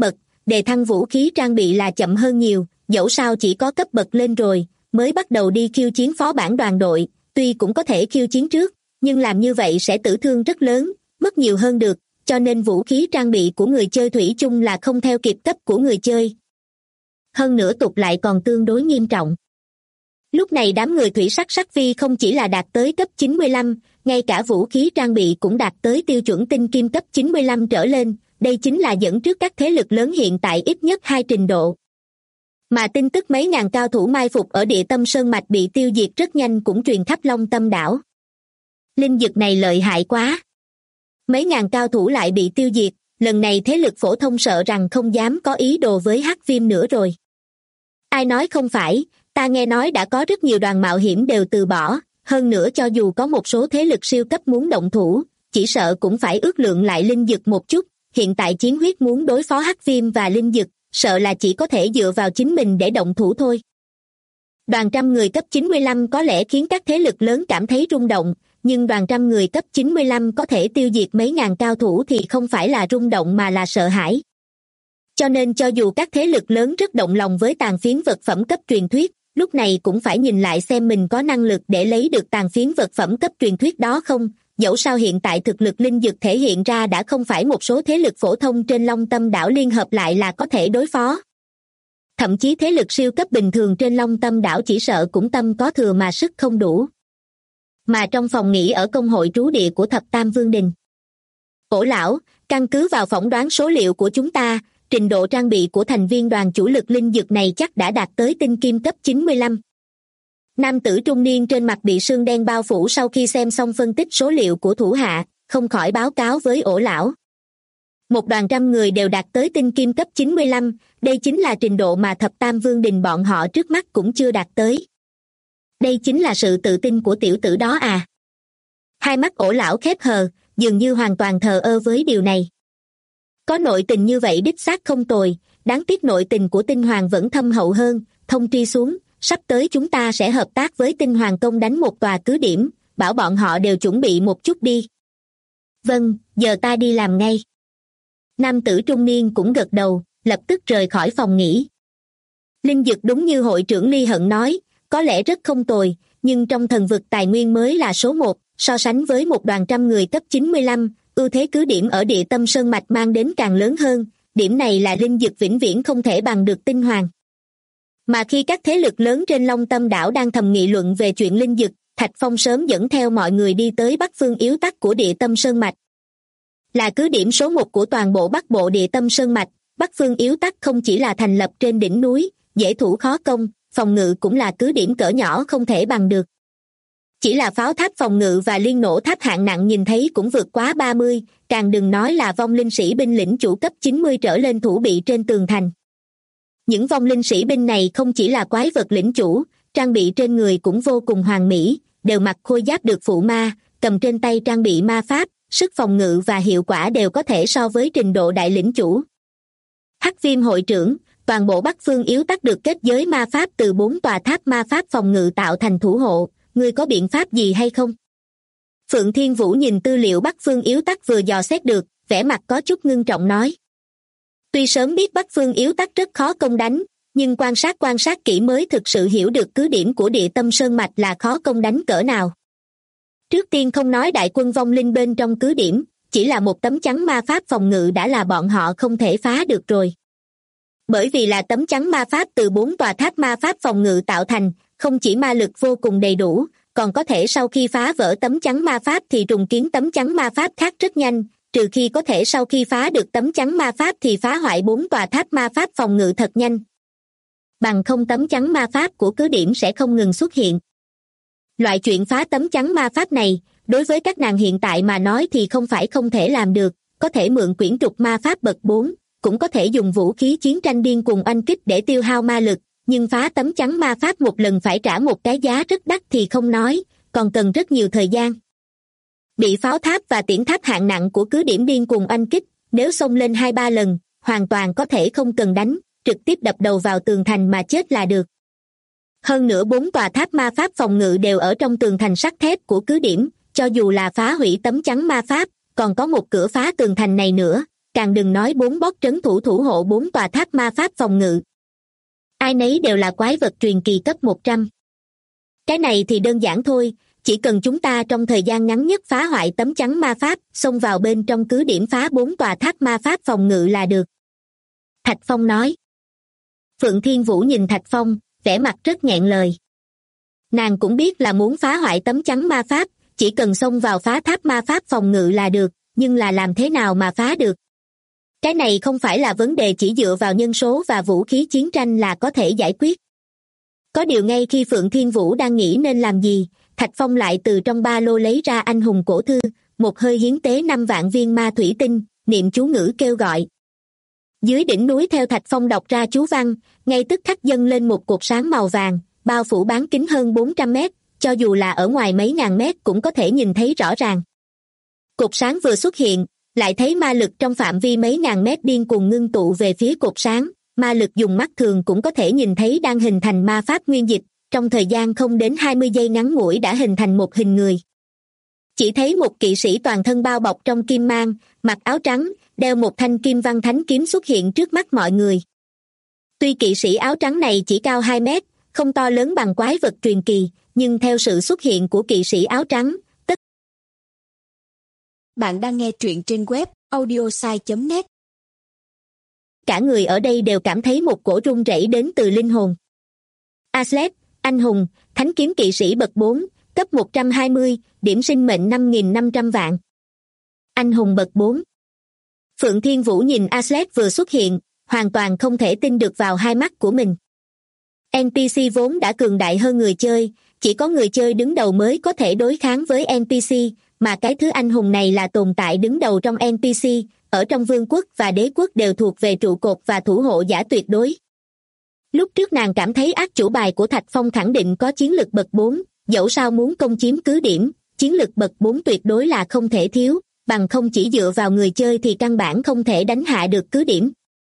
đề thăng vũ khí trang bị là chậm hơn nhiều, dẫu sao chỉ có cấp bậc lên rồi mới bắt đầu đi khiêu chiến phó bản đoàn đội, tuy cũng có thể khiêu chiến trước, nhưng làm như vậy sẽ tử thương rất lớn, mất nhiều hơn được, cho nên vũ khí trang bị của người chơi thủy chung là không theo kịp cấp của người chơi. Hơn nữa tục lại còn tương đối nghiêm trọng. Lúc này đám người thủy sắc sắc vi không chỉ là đạt tới cấp 95, ngay cả vũ khí trang bị cũng đạt tới tiêu chuẩn tinh kim cấp 95 trở lên, đây chính là dẫn trước các thế lực lớn hiện tại ít nhất 2 trình độ. Mà tin tức mấy ngàn cao thủ mai phục ở địa tâm sơn mạch bị tiêu diệt rất nhanh cũng truyền khắp Long Tâm đảo. Linh dực này lợi hại quá. Mấy ngàn cao thủ lại bị tiêu diệt, lần này thế lực phổ thông sợ rằng không dám có ý đồ với Hắc Viêm nữa rồi. Ai nói không phải, ta nghe nói đã có rất nhiều đoàn mạo hiểm đều từ bỏ, hơn nữa cho dù có một số thế lực siêu cấp muốn động thủ, chỉ sợ cũng phải ước lượng lại linh dực một chút, hiện tại chiến huyết muốn đối phó Hắc Viêm và linh dực, sợ là chỉ có thể dựa vào chính mình để động thủ thôi. Đoàn trăm người cấp 95 có lẽ khiến các thế lực lớn cảm thấy rung động, nhưng đoàn trăm người cấp 95 có thể tiêu diệt mấy ngàn cao thủ thì không phải là rung động mà là sợ hãi. Cho nên cho dù các thế lực lớn rất động lòng với tàn phiến vật phẩm cấp truyền thuyết, lúc này cũng phải nhìn lại xem mình có năng lực để lấy được tàn phiến vật phẩm cấp truyền thuyết đó không, dẫu sao hiện tại thực lực linh dực thể hiện ra đã không phải một số thế lực phổ thông trên Long Tâm đảo liên hợp lại là có thể đối phó. Thậm chí thế lực siêu cấp bình thường trên Long Tâm đảo chỉ sợ cũng tâm có thừa mà sức không đủ. Mà trong phòng nghỉ ở công hội trú địa của Thập Tam Vương Đình, Ổ lão, căn cứ vào phỏng đoán số liệu của chúng ta, trình độ trang bị của thành viên đoàn chủ lực linh dực này chắc đã đạt tới tinh kim cấp 95. Nam tử trung niên trên mặt bị sương đen bao phủ sau khi xem xong phân tích số liệu của thủ hạ, không khỏi báo cáo với Ổ lão. Một đoàn trăm người đều đạt tới tinh kim cấp 95, đây chính là trình độ mà Thập Tam Vương Đình bọn họ trước mắt cũng chưa đạt tới. Đây chính là sự tự tin của tiểu tử đó à? Hai mắt Ổ lão khép hờ, dường như hoàn toàn thờ ơ với điều này. Có nội tình như vậy đích xác không tồi, đáng tiếc nội tình của Tinh Hoàng vẫn thâm hậu hơn, thông tri xuống, sắp tới chúng ta sẽ hợp tác với Tinh Hoàng công đánh một tòa cứ điểm, bảo bọn họ đều chuẩn bị một chút đi. Vâng, giờ ta đi làm ngay. Nam tử trung niên cũng gật đầu, lập tức rời khỏi phòng nghỉ. Linh dực đúng như hội trưởng Ly Hận nói, có lẽ rất không tồi, nhưng trong thần vực tài nguyên mới là số 1, so sánh với một đoàn trăm người cấp 95, ưu thế cứ điểm ở địa tâm sơn mạch mang đến càng lớn hơn, điểm này là linh dực vĩnh viễn không thể bằng được Tinh Hoàng. Mà khi các thế lực lớn trên Long Tâm đảo đang thầm nghị luận về chuyện linh dực, Thạch Phong sớm dẫn theo mọi người đi tới bắc phương yếu tắc của địa tâm sơn mạch. Là cứ điểm số 1 của toàn bộ bắc bộ địa tâm sơn mạch, bắc phương yếu tắc không chỉ là thành lập trên đỉnh núi, dễ thủ khó công, phòng ngự cũng là cứ điểm cỡ nhỏ không thể bằng được. Chỉ là pháo tháp phòng ngự và liên nổ tháp hạng nặng nhìn thấy cũng vượt quá 30, càng đừng nói là vong linh sĩ binh lĩnh chủ cấp 90 trở lên thủ bị trên tường thành. Những vong linh sĩ binh này không chỉ là quái vật lĩnh chủ, trang bị trên người cũng vô cùng hoàn mỹ, đều mặc khôi giáp được phụ ma, cầm trên tay trang bị ma pháp, sức phòng ngự và hiệu quả đều có thể so với trình độ đại lĩnh chủ. Hắc Viêm hội trưởng, toàn bộ bắc phương yếu tắc được kết giới ma pháp từ 4 tòa tháp ma pháp phòng ngự tạo thành thủ hộ, ngươi có biện pháp gì hay không? Phượng Thiên Vũ nhìn tư liệu bắc phương yếu tắc vừa dò xét được, vẻ mặt có chút ngưng trọng nói. Tuy sớm biết bắc phương yếu tắc rất khó công đánh, nhưng quan sát kỹ mới thực sự hiểu được cứ điểm của địa tâm sơn mạch là khó công đánh cỡ nào. Trước tiên không nói đại quân vong linh bên trong cứ điểm, chỉ là một tấm chắn ma pháp phòng ngự đã là bọn họ không thể phá được rồi. Bởi vì là tấm chắn ma pháp từ 4 tòa tháp ma pháp phòng ngự tạo thành, không chỉ ma lực vô cùng đầy đủ, còn có thể sau khi phá vỡ tấm chắn ma pháp thì trùng kiến tấm chắn ma pháp khác rất nhanh, trừ khi có thể sau khi phá được tấm chắn ma pháp thì phá hoại 4 tòa tháp ma pháp phòng ngự thật nhanh. Bằng không tấm chắn ma pháp của cứ điểm sẽ không ngừng xuất hiện. Loại chuyện phá tấm chắn ma pháp này, đối với các nàng hiện tại mà nói thì không phải không thể làm được, có thể mượn quyển trục ma pháp bậc 4, cũng có thể dùng vũ khí chiến tranh điên cuồng oanh kích để tiêu hao ma lực, nhưng phá tấm chắn ma pháp một lần phải trả một cái giá rất đắt thì không nói, còn cần rất nhiều thời gian. Bị pháo tháp và tiễn tháp hạng nặng của cứ điểm điên cuồng oanh kích, nếu xông lên 2-3 lần, hoàn toàn có thể không cần đánh, trực tiếp đập đầu vào tường thành mà chết là được. Hơn nữa 4 tòa tháp ma pháp phòng ngự đều ở trong tường thành sắt thép của cứ điểm, cho dù là phá hủy tấm chắn ma pháp, còn có một cửa phá tường thành này nữa, càng đừng nói 4 boss trấn thủ thủ hộ 4 tòa tháp ma pháp phòng ngự. Ai nấy đều là quái vật truyền kỳ cấp 100. Cái này thì đơn giản thôi, chỉ cần chúng ta trong thời gian ngắn nhất phá hoại tấm chắn ma pháp, xông vào bên trong cứ điểm phá 4 tòa tháp ma pháp phòng ngự là được. Thạch Phong nói. Phượng Thiên Vũ nhìn Thạch Phong, vẻ mặt rất nghẹn lời. Nàng cũng biết là muốn phá hoại tấm chắn ma pháp, chỉ cần xông vào phá tháp ma pháp phòng ngự là được, nhưng là làm thế nào mà phá được? Cái này không phải là vấn đề chỉ dựa vào nhân số và vũ khí chiến tranh là có thể giải quyết. Có điều ngay khi Phượng Thiên Vũ đang nghĩ nên làm gì, Thạch Phong lại từ trong ba lô lấy ra anh hùng cổ thư, một hơi hiến tế 5 vạn viên ma thủy tinh, niệm chú ngữ kêu gọi. Dưới đỉnh núi theo Thạch Phong đọc ra chú văn, ngay tức khắc dâng lên một cột sáng màu vàng, bao phủ bán kính hơn 400 mét, cho dù là ở ngoài mấy ngàn mét cũng có thể nhìn thấy rõ ràng. Cột sáng vừa xuất hiện, lại thấy ma lực trong phạm vi mấy ngàn mét điên cuồng ngưng tụ về phía cột sáng, ma lực dùng mắt thường cũng có thể nhìn thấy đang hình thành ma pháp nguyên dịch, trong thời gian không đến 20 giây ngắn ngủi đã hình thành một hình người. Chỉ thấy một kỵ sĩ toàn thân bao bọc trong kim mang, mặc áo trắng, đeo một thanh kim văn thánh kiếm xuất hiện trước mắt mọi người. Tuy kỵ sĩ áo trắng này chỉ cao 2 mét, không to lớn bằng quái vật truyền kỳ, nhưng theo sự xuất hiện của kỵ sĩ áo trắng, Bạn đang nghe truyện trên web audiosai.net. Cả người ở đây đều cảm thấy một cổ run rẩy đến từ linh hồn. Aslet, anh hùng, thánh kiếm kỵ sĩ bậc 4, cấp 120, điểm sinh mệnh 5.500 vạn. Anh hùng bậc 4. Phượng Thiên Vũ nhìn Aslet vừa xuất hiện, hoàn toàn không thể tin được vào hai mắt của mình. NPC vốn đã cường đại hơn người chơi, chỉ có người chơi đứng đầu mới có thể đối kháng với NPC, mà cái thứ anh hùng này là tồn tại đứng đầu trong NPC, ở trong vương quốc và đế quốc đều thuộc về trụ cột và thủ hộ giả tuyệt đối. Lúc trước nàng cảm thấy ác chủ bài của Thạch Phong khẳng định có chiến lực bậc 4, dẫu sao muốn công chiếm cứ điểm, chiến lực bậc 4 tuyệt đối là không thể thiếu, bằng không chỉ dựa vào người chơi thì căn bản không thể đánh hạ được cứ điểm.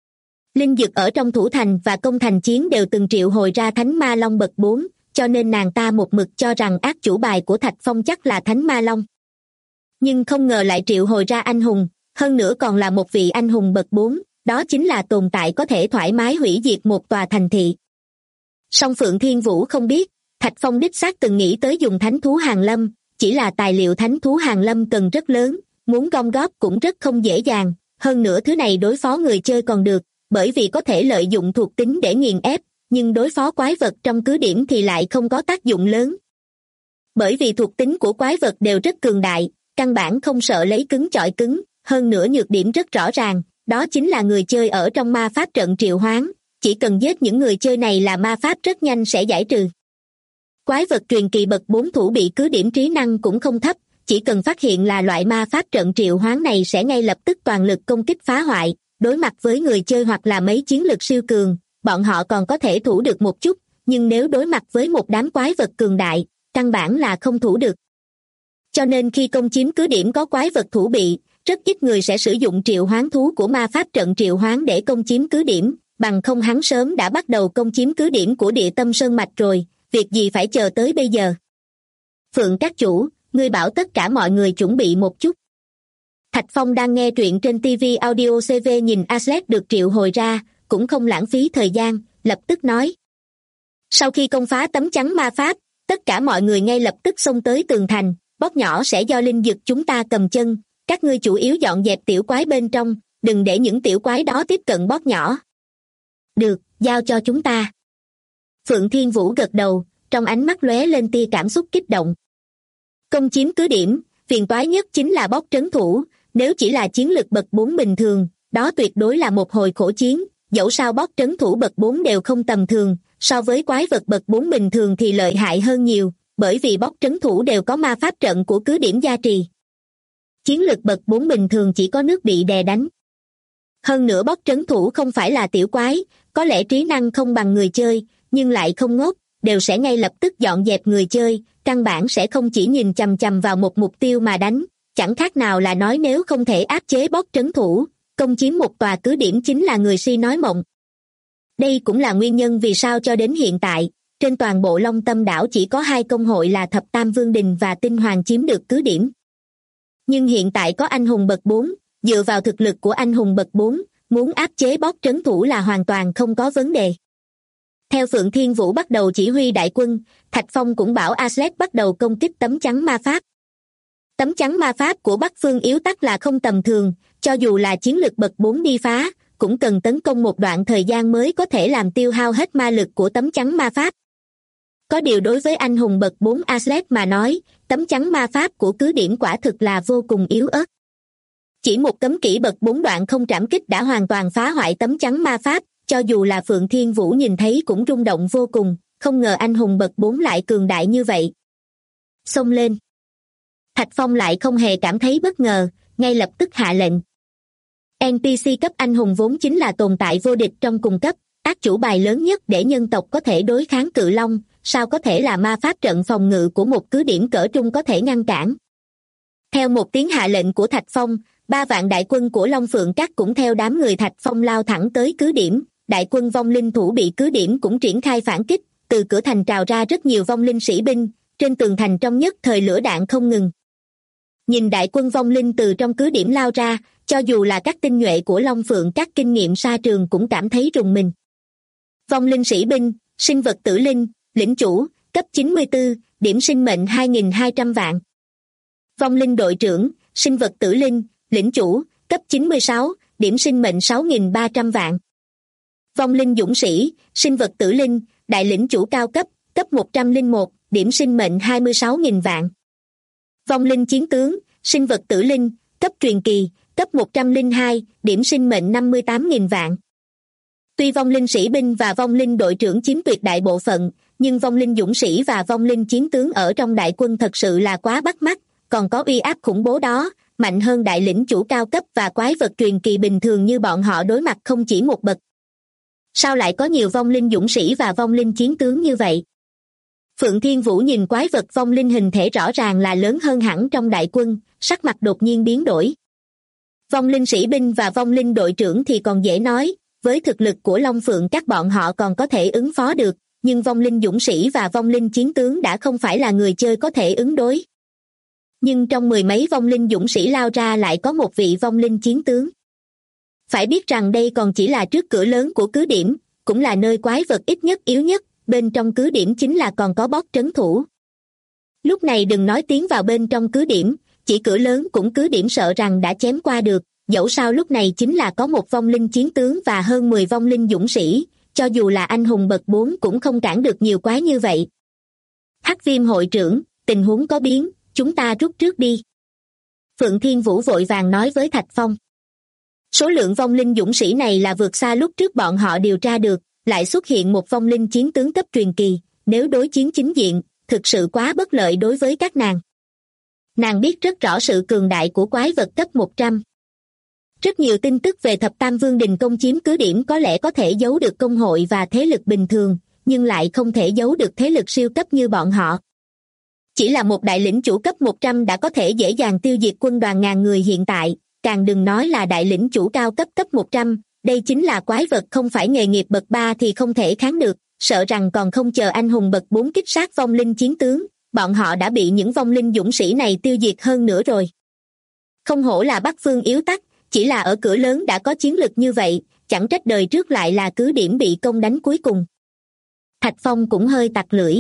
Linh Dực ở trong thủ thành và công thành chiến đều từng triệu hồi ra Thánh Ma Long bậc 4, cho nên nàng ta một mực cho rằng ác chủ bài của Thạch Phong chắc là Thánh Ma Long. Nhưng không ngờ lại triệu hồi ra anh hùng, hơn nữa còn là một vị anh hùng bậc 4, đó chính là tồn tại có thể thoải mái hủy diệt một tòa thành thị. Song Phượng Thiên Vũ không biết, Thạch Phong đích xác từng nghĩ tới dùng thánh thú hàng lâm, chỉ là tài liệu thánh thú hàng lâm cần rất lớn, muốn gom góp cũng rất không dễ dàng, hơn nữa thứ này đối phó người chơi còn được, bởi vì có thể lợi dụng thuộc tính để nghiền ép, nhưng đối phó quái vật trong cứ điểm thì lại không có tác dụng lớn. Bởi vì thuộc tính của quái vật đều rất cường đại, căn bản không sợ lấy cứng chọi cứng, hơn nữa nhược điểm rất rõ ràng, đó chính là người chơi ở trong ma pháp trận triệu hoán, chỉ cần giết những người chơi này là ma pháp rất nhanh sẽ giải trừ. Quái vật truyền kỳ bậc 4 thủ bị cứ điểm trí năng cũng không thấp, chỉ cần phát hiện là loại ma pháp trận triệu hoán này sẽ ngay lập tức toàn lực công kích phá hoại, đối mặt với người chơi hoặc là mấy chiến lực siêu cường, bọn họ còn có thể thủ được một chút, nhưng nếu đối mặt với một đám quái vật cường đại, căn bản là không thủ được. Cho nên khi công chiếm cứ điểm có quái vật thủ bị, rất ít người sẽ sử dụng triệu hoán thú của ma pháp trận triệu hoán để công chiếm cứ điểm, bằng không hắn sớm đã bắt đầu công chiếm cứ điểm của Địa Tâm Sơn Mạch rồi, việc gì phải chờ tới bây giờ. Phượng các chủ, ngươi bảo tất cả mọi người chuẩn bị một chút. Thạch Phong đang nghe truyện trên TV Audio CV nhìn Aslet được triệu hồi ra, cũng không lãng phí thời gian, lập tức nói. Sau khi công phá tấm chắn ma pháp, tất cả mọi người ngay lập tức xông tới tường thành, boss nhỏ sẽ do linh dực chúng ta cầm chân, các ngươi chủ yếu dọn dẹp tiểu quái bên trong, đừng để những tiểu quái đó tiếp cận boss nhỏ. Được, giao cho chúng ta. Phượng Thiên Vũ gật đầu, trong ánh mắt lóe lên tia cảm xúc kích động. Công chiếm cứ điểm, phiền toái nhất chính là boss trấn thủ, nếu chỉ là chiến lực bậc 4 bình thường, đó tuyệt đối là một hồi khổ chiến, dẫu sao boss trấn thủ bậc 4 đều không tầm thường, so với quái vật bậc 4 bình thường thì lợi hại hơn nhiều, bởi vì boss trấn thủ đều có ma pháp trận của cứ điểm gia trì. Chiến lực bậc 4 bình thường chỉ có nước bị đè đánh. Hơn nữa boss trấn thủ không phải là tiểu quái, có lẽ trí năng không bằng người chơi, nhưng lại không ngốc, đều sẽ ngay lập tức dọn dẹp người chơi, căn bản sẽ không chỉ nhìn chằm chằm vào một mục tiêu mà đánh, chẳng khác nào là nói nếu không thể áp chế boss trấn thủ, công chiếm một tòa cứ điểm chính là người si nói mộng. Đây cũng là nguyên nhân vì sao cho đến hiện tại, trên toàn bộ Long Tâm đảo chỉ có 2 công hội là Thập Tam Vương Đình và Tinh Hoàng chiếm được cứ điểm. Nhưng hiện tại có anh hùng bậc 4, dựa vào thực lực của anh hùng bậc 4, muốn áp chế Boss trấn thủ là hoàn toàn không có vấn đề. Theo Phượng Thiên Vũ bắt đầu chỉ huy đại quân, Thạch Phong cũng bảo Aslet bắt đầu công kích tấm chắn ma pháp. Tấm chắn ma pháp của Bắc Phương Yếu Tắc là không tầm thường, cho dù là chiến lực bậc 4 đi phá, cũng cần tấn công một đoạn thời gian mới có thể làm tiêu hao hết ma lực của tấm chắn ma pháp. Có điều đối với anh hùng bậc 4 Aslet mà nói, tấm chắn ma pháp của cứ điểm quả thực là vô cùng yếu ớt. Chỉ một cấm kỹ bậc 4 đoạn không trảm kích đã hoàn toàn phá hoại tấm chắn ma pháp, cho dù là Phượng Thiên Vũ nhìn thấy cũng rung động vô cùng, không ngờ anh hùng bậc 4 lại cường đại như vậy. Xông lên. Thạch Phong lại không hề cảm thấy bất ngờ, ngay lập tức hạ lệnh. NPC cấp anh hùng vốn chính là tồn tại vô địch trong cùng cấp, ác chủ bài lớn nhất để nhân tộc có thể đối kháng cự long, sao có thể là ma pháp trận phòng ngự của một cứ điểm cỡ trung có thể ngăn cản. Theo một tiếng hạ lệnh của Thạch Phong, 3 vạn đại quân của Long Phượng Các cũng theo đám người Thạch Phong lao thẳng tới cứ điểm, đại quân vong linh thủ bị cứ điểm cũng triển khai phản kích, từ cửa thành trào ra rất nhiều vong linh sĩ binh, trên tường thành trong nhất thời lửa đạn không ngừng. Nhìn đại quân vong linh từ trong cứ điểm lao ra, cho dù là các tinh nhuệ của Long Phượng Các kinh nghiệm xa trường cũng cảm thấy rùng mình. Vong linh sĩ binh, sinh vật tử linh, lĩnh chủ, cấp 94, điểm sinh mệnh 2.200 vạn. Vong linh đội trưởng, sinh vật tử linh, lĩnh chủ, cấp 96, điểm sinh mệnh 6.300 vạn. Vong linh dũng sĩ, sinh vật tử linh, đại lĩnh chủ cao cấp, cấp 101, điểm sinh mệnh 26.000 vạn. Vong linh chiến tướng, sinh vật tử linh, cấp truyền kỳ, cấp 102, điểm sinh mệnh 58.000 vạn. Tuy vong linh sĩ binh và vong linh đội trưởng chiếm tuyệt đại bộ phận, nhưng vong linh dũng sĩ và vong linh chiến tướng ở trong đại quân thật sự là quá bắt mắt, còn có uy áp khủng bố đó, mạnh hơn đại lĩnh chủ cao cấp và quái vật truyền kỳ bình thường như bọn họ đối mặt không chỉ một bậc. Sao lại có nhiều vong linh dũng sĩ và vong linh chiến tướng như vậy? Phượng Thiên Vũ nhìn quái vật vong linh hình thể rõ ràng là lớn hơn hẳn trong đại quân, sắc mặt đột nhiên biến đổi. Vong linh sĩ binh và vong linh đội trưởng thì còn dễ nói, với thực lực của Long Phượng các bọn họ còn có thể ứng phó được, nhưng vong linh dũng sĩ và vong linh chiến tướng đã không phải là người chơi có thể ứng đối. Nhưng trong 10 mấy vong linh dũng sĩ lao ra lại có một vị vong linh chiến tướng. Phải biết rằng đây còn chỉ là trước cửa lớn của cứ điểm, cũng là nơi quái vật ít nhất yếu nhất, bên trong cứ điểm chính là còn có Boss trấn thủ. Lúc này đừng nói tiến vào bên trong cứ điểm, chỉ cửa lớn cũng cứ điểm sợ rằng đã chém qua được, dẫu sao lúc này chính là có một vong linh chiến tướng và hơn 10 vong linh dũng sĩ, cho dù là anh hùng bậc 4 cũng không cản được nhiều quái như vậy. Hắc Viêm hội trưởng, tình huống có biến, chúng ta rút trước đi. Phượng Thiên Vũ vội vàng nói với Thạch Phong. Số lượng vong linh dũng sĩ này là vượt xa lúc trước bọn họ điều tra được, lại xuất hiện một vong linh chiến tướng cấp truyền kỳ, nếu đối chiến chính diện, thực sự quá bất lợi đối với các nàng. Nàng biết rất rõ sự cường đại của quái vật cấp 100. Rất nhiều tin tức về Thập Tam Vương Đình công chiếm cứ điểm có lẽ có thể giấu được công hội và thế lực bình thường, nhưng lại không thể giấu được thế lực siêu cấp như bọn họ. Chỉ là một đại lĩnh chủ cấp 100 đã có thể dễ dàng tiêu diệt quân đoàn ngàn người hiện tại, càng đừng nói là đại lĩnh chủ cao cấp cấp 100, đây chính là quái vật không phải nghề nghiệp bậc 3 thì không thể kháng được, sợ rằng còn không chờ anh hùng bậc 4 kích sát vong linh chiến tướng, bọn họ đã bị những vong linh dũng sĩ này tiêu diệt hơn nữa rồi. Không hổ là Bắc Phương Yếu Tắc, chỉ là ở cửa lớn đã có chiến lực như vậy, chẳng trách đời trước lại là cứ điểm bị công đánh cuối cùng. Thạch Phong cũng hơi tặc lưỡi.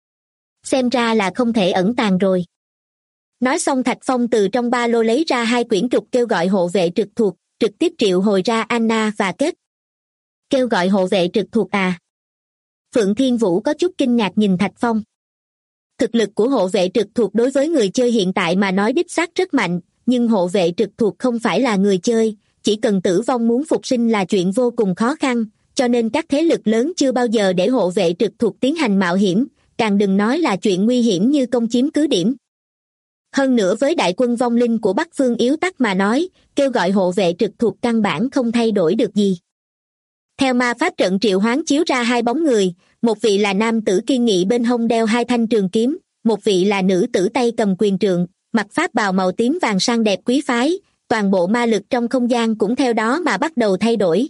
Xem ra là không thể ẩn tàng rồi. Nói xong Thạch Phong từ trong ba lô lấy ra 2 quyển trục kêu gọi hộ vệ trực thuộc, trực tiếp triệu hồi ra Anna và Kết. Kêu gọi hộ vệ trực thuộc à? Phượng Thiên Vũ có chút kinh ngạc nhìn Thạch Phong. Thực lực của hộ vệ trực thuộc đối với người chơi hiện tại mà nói đích xác rất mạnh, nhưng hộ vệ trực thuộc không phải là người chơi, chỉ cần tử vong muốn phục sinh là chuyện vô cùng khó khăn, cho nên các thế lực lớn chưa bao giờ để hộ vệ trực thuộc tiến hành mạo hiểm, càng đừng nói là chuyện nguy hiểm như công chiếm cứ điểm. Hơn nữa với đại quân vong linh của Bắc Phương Yếu Tắc mà nói, kêu gọi hộ vệ trực thuộc căn bản không thay đổi được gì. Theo ma pháp trận triệu hoán chiếu ra 2 bóng người, một vị là nam tử kiên nghị bên hông đeo 2 thanh trường kiếm, một vị là nữ tử tay cầm quyền trượng, mặc pháp bào màu tím vàng sang đẹp quý phái, toàn bộ ma lực trong không gian cũng theo đó mà bắt đầu thay đổi.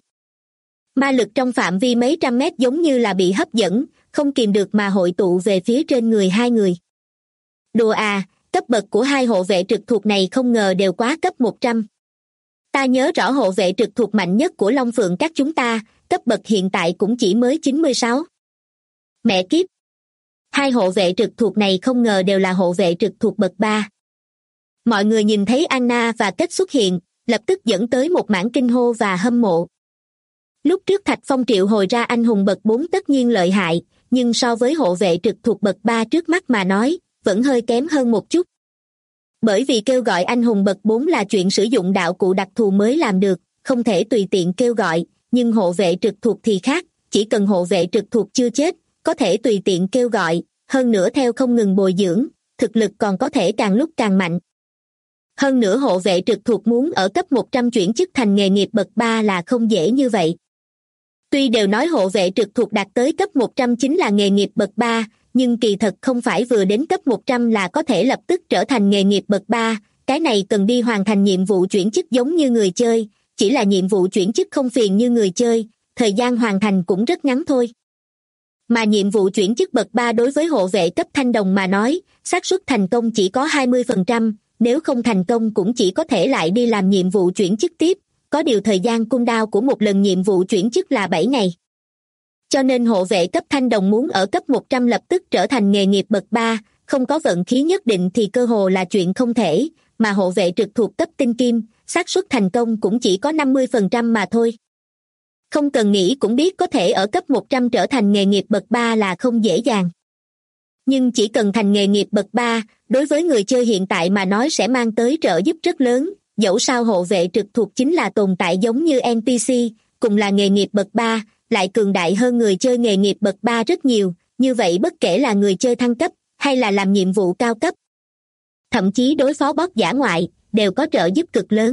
Ma lực trong phạm vi mấy trăm mét giống như là bị hấp dẫn, không kìm được mà hội tụ về phía trên người 2 người. Đùa à, cấp bậc của 2 hộ vệ trực thuộc này không ngờ đều quá cấp 100. Ta nhớ rõ hộ vệ trực thuộc mạnh nhất của Long Phượng các chúng ta, cấp bậc hiện tại cũng chỉ mới 96. Mẹ kiếp! Hai hộ vệ trực thuộc này không ngờ đều là hộ vệ trực thuộc bậc 3. Mọi người nhìn thấy Anna và Kết xuất hiện, lập tức dẫn tới một mảng kinh hô và hâm mộ. Lúc trước Thạch Phong triệu hồi ra anh hùng bậc 4 tất nhiên lợi hại, nhưng so với hộ vệ trực thuộc bậc 3 trước mắt mà nói, vẫn hơi kém hơn một chút. Bởi vì kêu gọi anh hùng bậc 4 là chuyện sử dụng đạo cụ đặc thù mới làm được, không thể tùy tiện kêu gọi, nhưng hộ vệ trực thuộc thì khác, chỉ cần hộ vệ trực thuộc chưa chết, có thể tùy tiện kêu gọi, hơn nữa theo không ngừng bồi dưỡng, thực lực còn có thể càng lúc càng mạnh. Hơn nữa hộ vệ trực thuộc muốn ở cấp 100 chuyển chức thành nghề nghiệp bậc 3 là không dễ như vậy. Tuy đều nói hộ vệ trực thuộc đạt tới cấp 100 chính là nghề nghiệp bậc 3, nhưng kỳ thật không phải vừa đến cấp 100 là có thể lập tức trở thành nghề nghiệp bậc 3, cái này cần đi hoàn thành nhiệm vụ chuyển chức giống như người chơi, chỉ là nhiệm vụ chuyển chức không phiền như người chơi, thời gian hoàn thành cũng rất ngắn thôi. Mà nhiệm vụ chuyển chức bậc 3 đối với hộ vệ cấp thanh đồng mà nói, xác suất thành công chỉ có 20%, nếu không thành công cũng chỉ có thể lại đi làm nhiệm vụ chuyển chức tiếp, có điều thời gian cooldown của một lần nhiệm vụ chuyển chức là 7 ngày. Cho nên hộ vệ cấp thanh đồng muốn ở cấp 100 lập tức trở thành nghề nghiệp bậc 3, không có vận khí nhất định thì cơ hồ là chuyện không thể, mà hộ vệ trực thuộc cấp tinh kim, xác suất thành công cũng chỉ có 50% mà thôi. Không cần nghĩ cũng biết có thể ở cấp 100 trở thành nghề nghiệp bậc 3 là không dễ dàng. Nhưng chỉ cần thành nghề nghiệp bậc 3, đối với người chơi hiện tại mà nói sẽ mang tới trợ giúp rất lớn, dẫu sao hộ vệ trực thuộc chính là tồn tại giống như NPC, cùng là nghề nghiệp bậc 3, lại cường đại hơn người chơi nghề nghiệp bậc 3 rất nhiều, như vậy bất kể là người chơi thăng cấp, hay là làm nhiệm vụ cao cấp. Thậm chí đối phó boss dã ngoại, đều có trợ giúp cực lớn.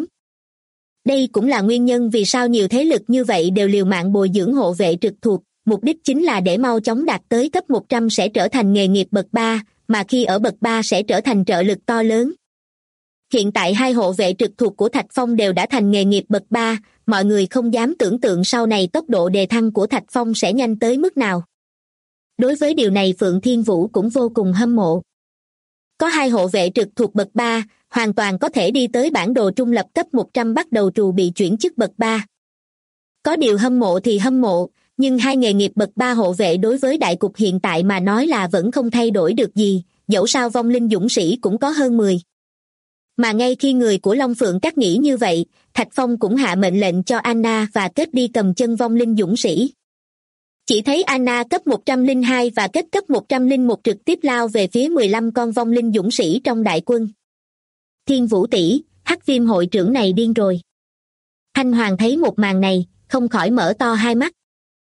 Đây cũng là nguyên nhân vì sao nhiều thế lực như vậy đều liều mạng bồi dưỡng hộ vệ trực thuộc, mục đích chính là để mau chóng đạt tới cấp 100 sẽ trở thành nghề nghiệp bậc 3, mà khi ở bậc 3 sẽ trở thành trợ lực to lớn. Hiện tại hai hộ vệ trực thuộc của Thạch Phong đều đã thành nghề nghiệp bậc 3, mọi người không dám tưởng tượng sau này tốc độ đề thăng của Thạch Phong sẽ nhanh tới mức nào. Đối với điều này Phượng Thiên Vũ cũng vô cùng hâm mộ. Có hai hộ vệ trực thuộc bậc 3, hoàn toàn có thể đi tới bản đồ trung lập cấp 100 bắt đầu trù bị chuyển chức bậc 3. Có điều hâm mộ thì hâm mộ, nhưng hai nghề nghiệp bậc 3 hộ vệ đối với đại cục hiện tại mà nói là vẫn không thay đổi được gì, dẫu sao vong linh dũng sĩ cũng có hơn 10. Mà ngay khi người của Long Phượng các nghĩ như vậy, Thạch Phong cũng hạ mệnh lệnh cho Anna và Kết đi cầm chân vong linh dũng sĩ. Chỉ thấy Anna cấp 102 và Kết cấp 101 trực tiếp lao về phía 15 con vong linh dũng sĩ trong đại quân. Thiên Vũ tỷ, Hắc Viêm hội trưởng này điên rồi. Thanh Hoàng thấy một màn này, không khỏi mở to hai mắt.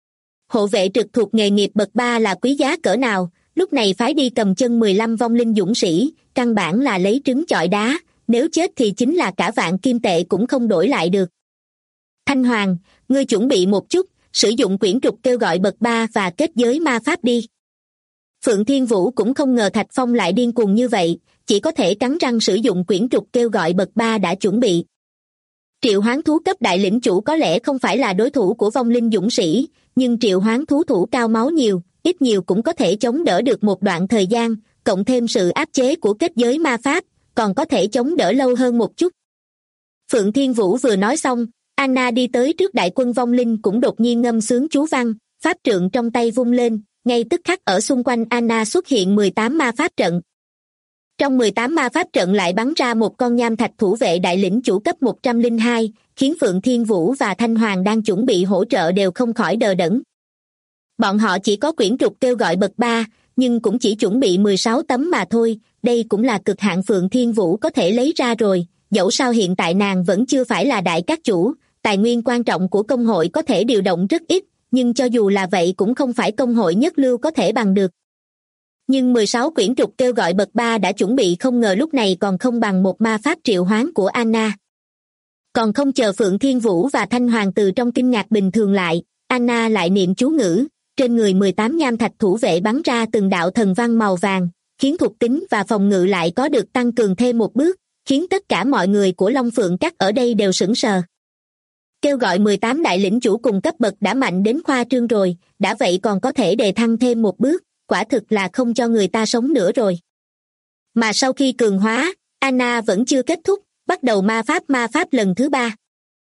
Hộ vệ trực thuộc nghề nghiệp bậc 3 là quý giá cỡ nào, lúc này phái đi cầm chân 15 vong linh dũng sĩ, căn bản là lấy trứng chọi đá, nếu chết thì chính là cả vạn kim tệ cũng không đổi lại được. Thanh Hoàng, ngươi chuẩn bị một chút, sử dụng quyển trục kêu gọi bậc 3 và kết giới ma pháp đi. Phượng Thiên Vũ cũng không ngờ Thạch Phong lại điên cuồng như vậy, chỉ có thể cắn răng sử dụng quyển trục kêu gọi bậc 3 đã chuẩn bị. Triệu hoán thú cấp đại lĩnh chủ có lẽ không phải là đối thủ của vong linh dũng sĩ, nhưng triệu hoán thú thủ cao máu nhiều, ít nhiều cũng có thể chống đỡ được một đoạn thời gian, cộng thêm sự áp chế của kết giới ma pháp, còn có thể chống đỡ lâu hơn một chút. Phượng Thiên Vũ vừa nói xong, Anna đi tới trước đại quân vong linh cũng đột nhiên ngâm sướng chú văn, pháp trượng trong tay vung lên, ngay tức khắc ở xung quanh Anna xuất hiện 18 ma pháp trận. Trong 18 ma pháp trận lại bắn ra một con nham thạch thủ vệ đại lĩnh chủ cấp 102, khiến Phượng Thiên Vũ và Thanh Hoàng đang chuẩn bị hỗ trợ đều không khỏi đờ đẫn. Bọn họ chỉ có quyển trục kêu gọi bậc 3, nhưng cũng chỉ chuẩn bị 16 tấm mà thôi, đây cũng là cực hạn Phượng Thiên Vũ có thể lấy ra rồi, dẫu sao hiện tại nàng vẫn chưa phải là đại các chủ, tài nguyên quan trọng của công hội có thể điều động rất ít, nhưng cho dù là vậy cũng không phải công hội nhất lưu có thể bằng được. Nhưng 16 quyển trục kêu gọi bậc 3 đã chuẩn bị không ngờ lúc này còn không bằng một ma pháp triệu hoán của Anna. Còn không chờ Phượng Thiên Vũ và Thanh Hoàng từ trong kinh ngạc bình thường lại, Anna lại niệm chú ngữ, trên người 18 nham thạch thủ vệ bắn ra từng đạo thần văn màu vàng, khiến thuộc tính và phòng ngự lại có được tăng cường thêm một bước, khiến tất cả mọi người của Long Phượng Các ở đây đều sững sờ. Kêu gọi 18 đại lĩnh chủ cùng cấp bậc đã mạnh đến khoa trương rồi, đã vậy còn có thể đề thăng thêm một bước, quả thực là không cho người ta sống nữa rồi. Mà sau khi cường hóa, Anna vẫn chưa kết thúc, bắt đầu ma pháp lần thứ 3.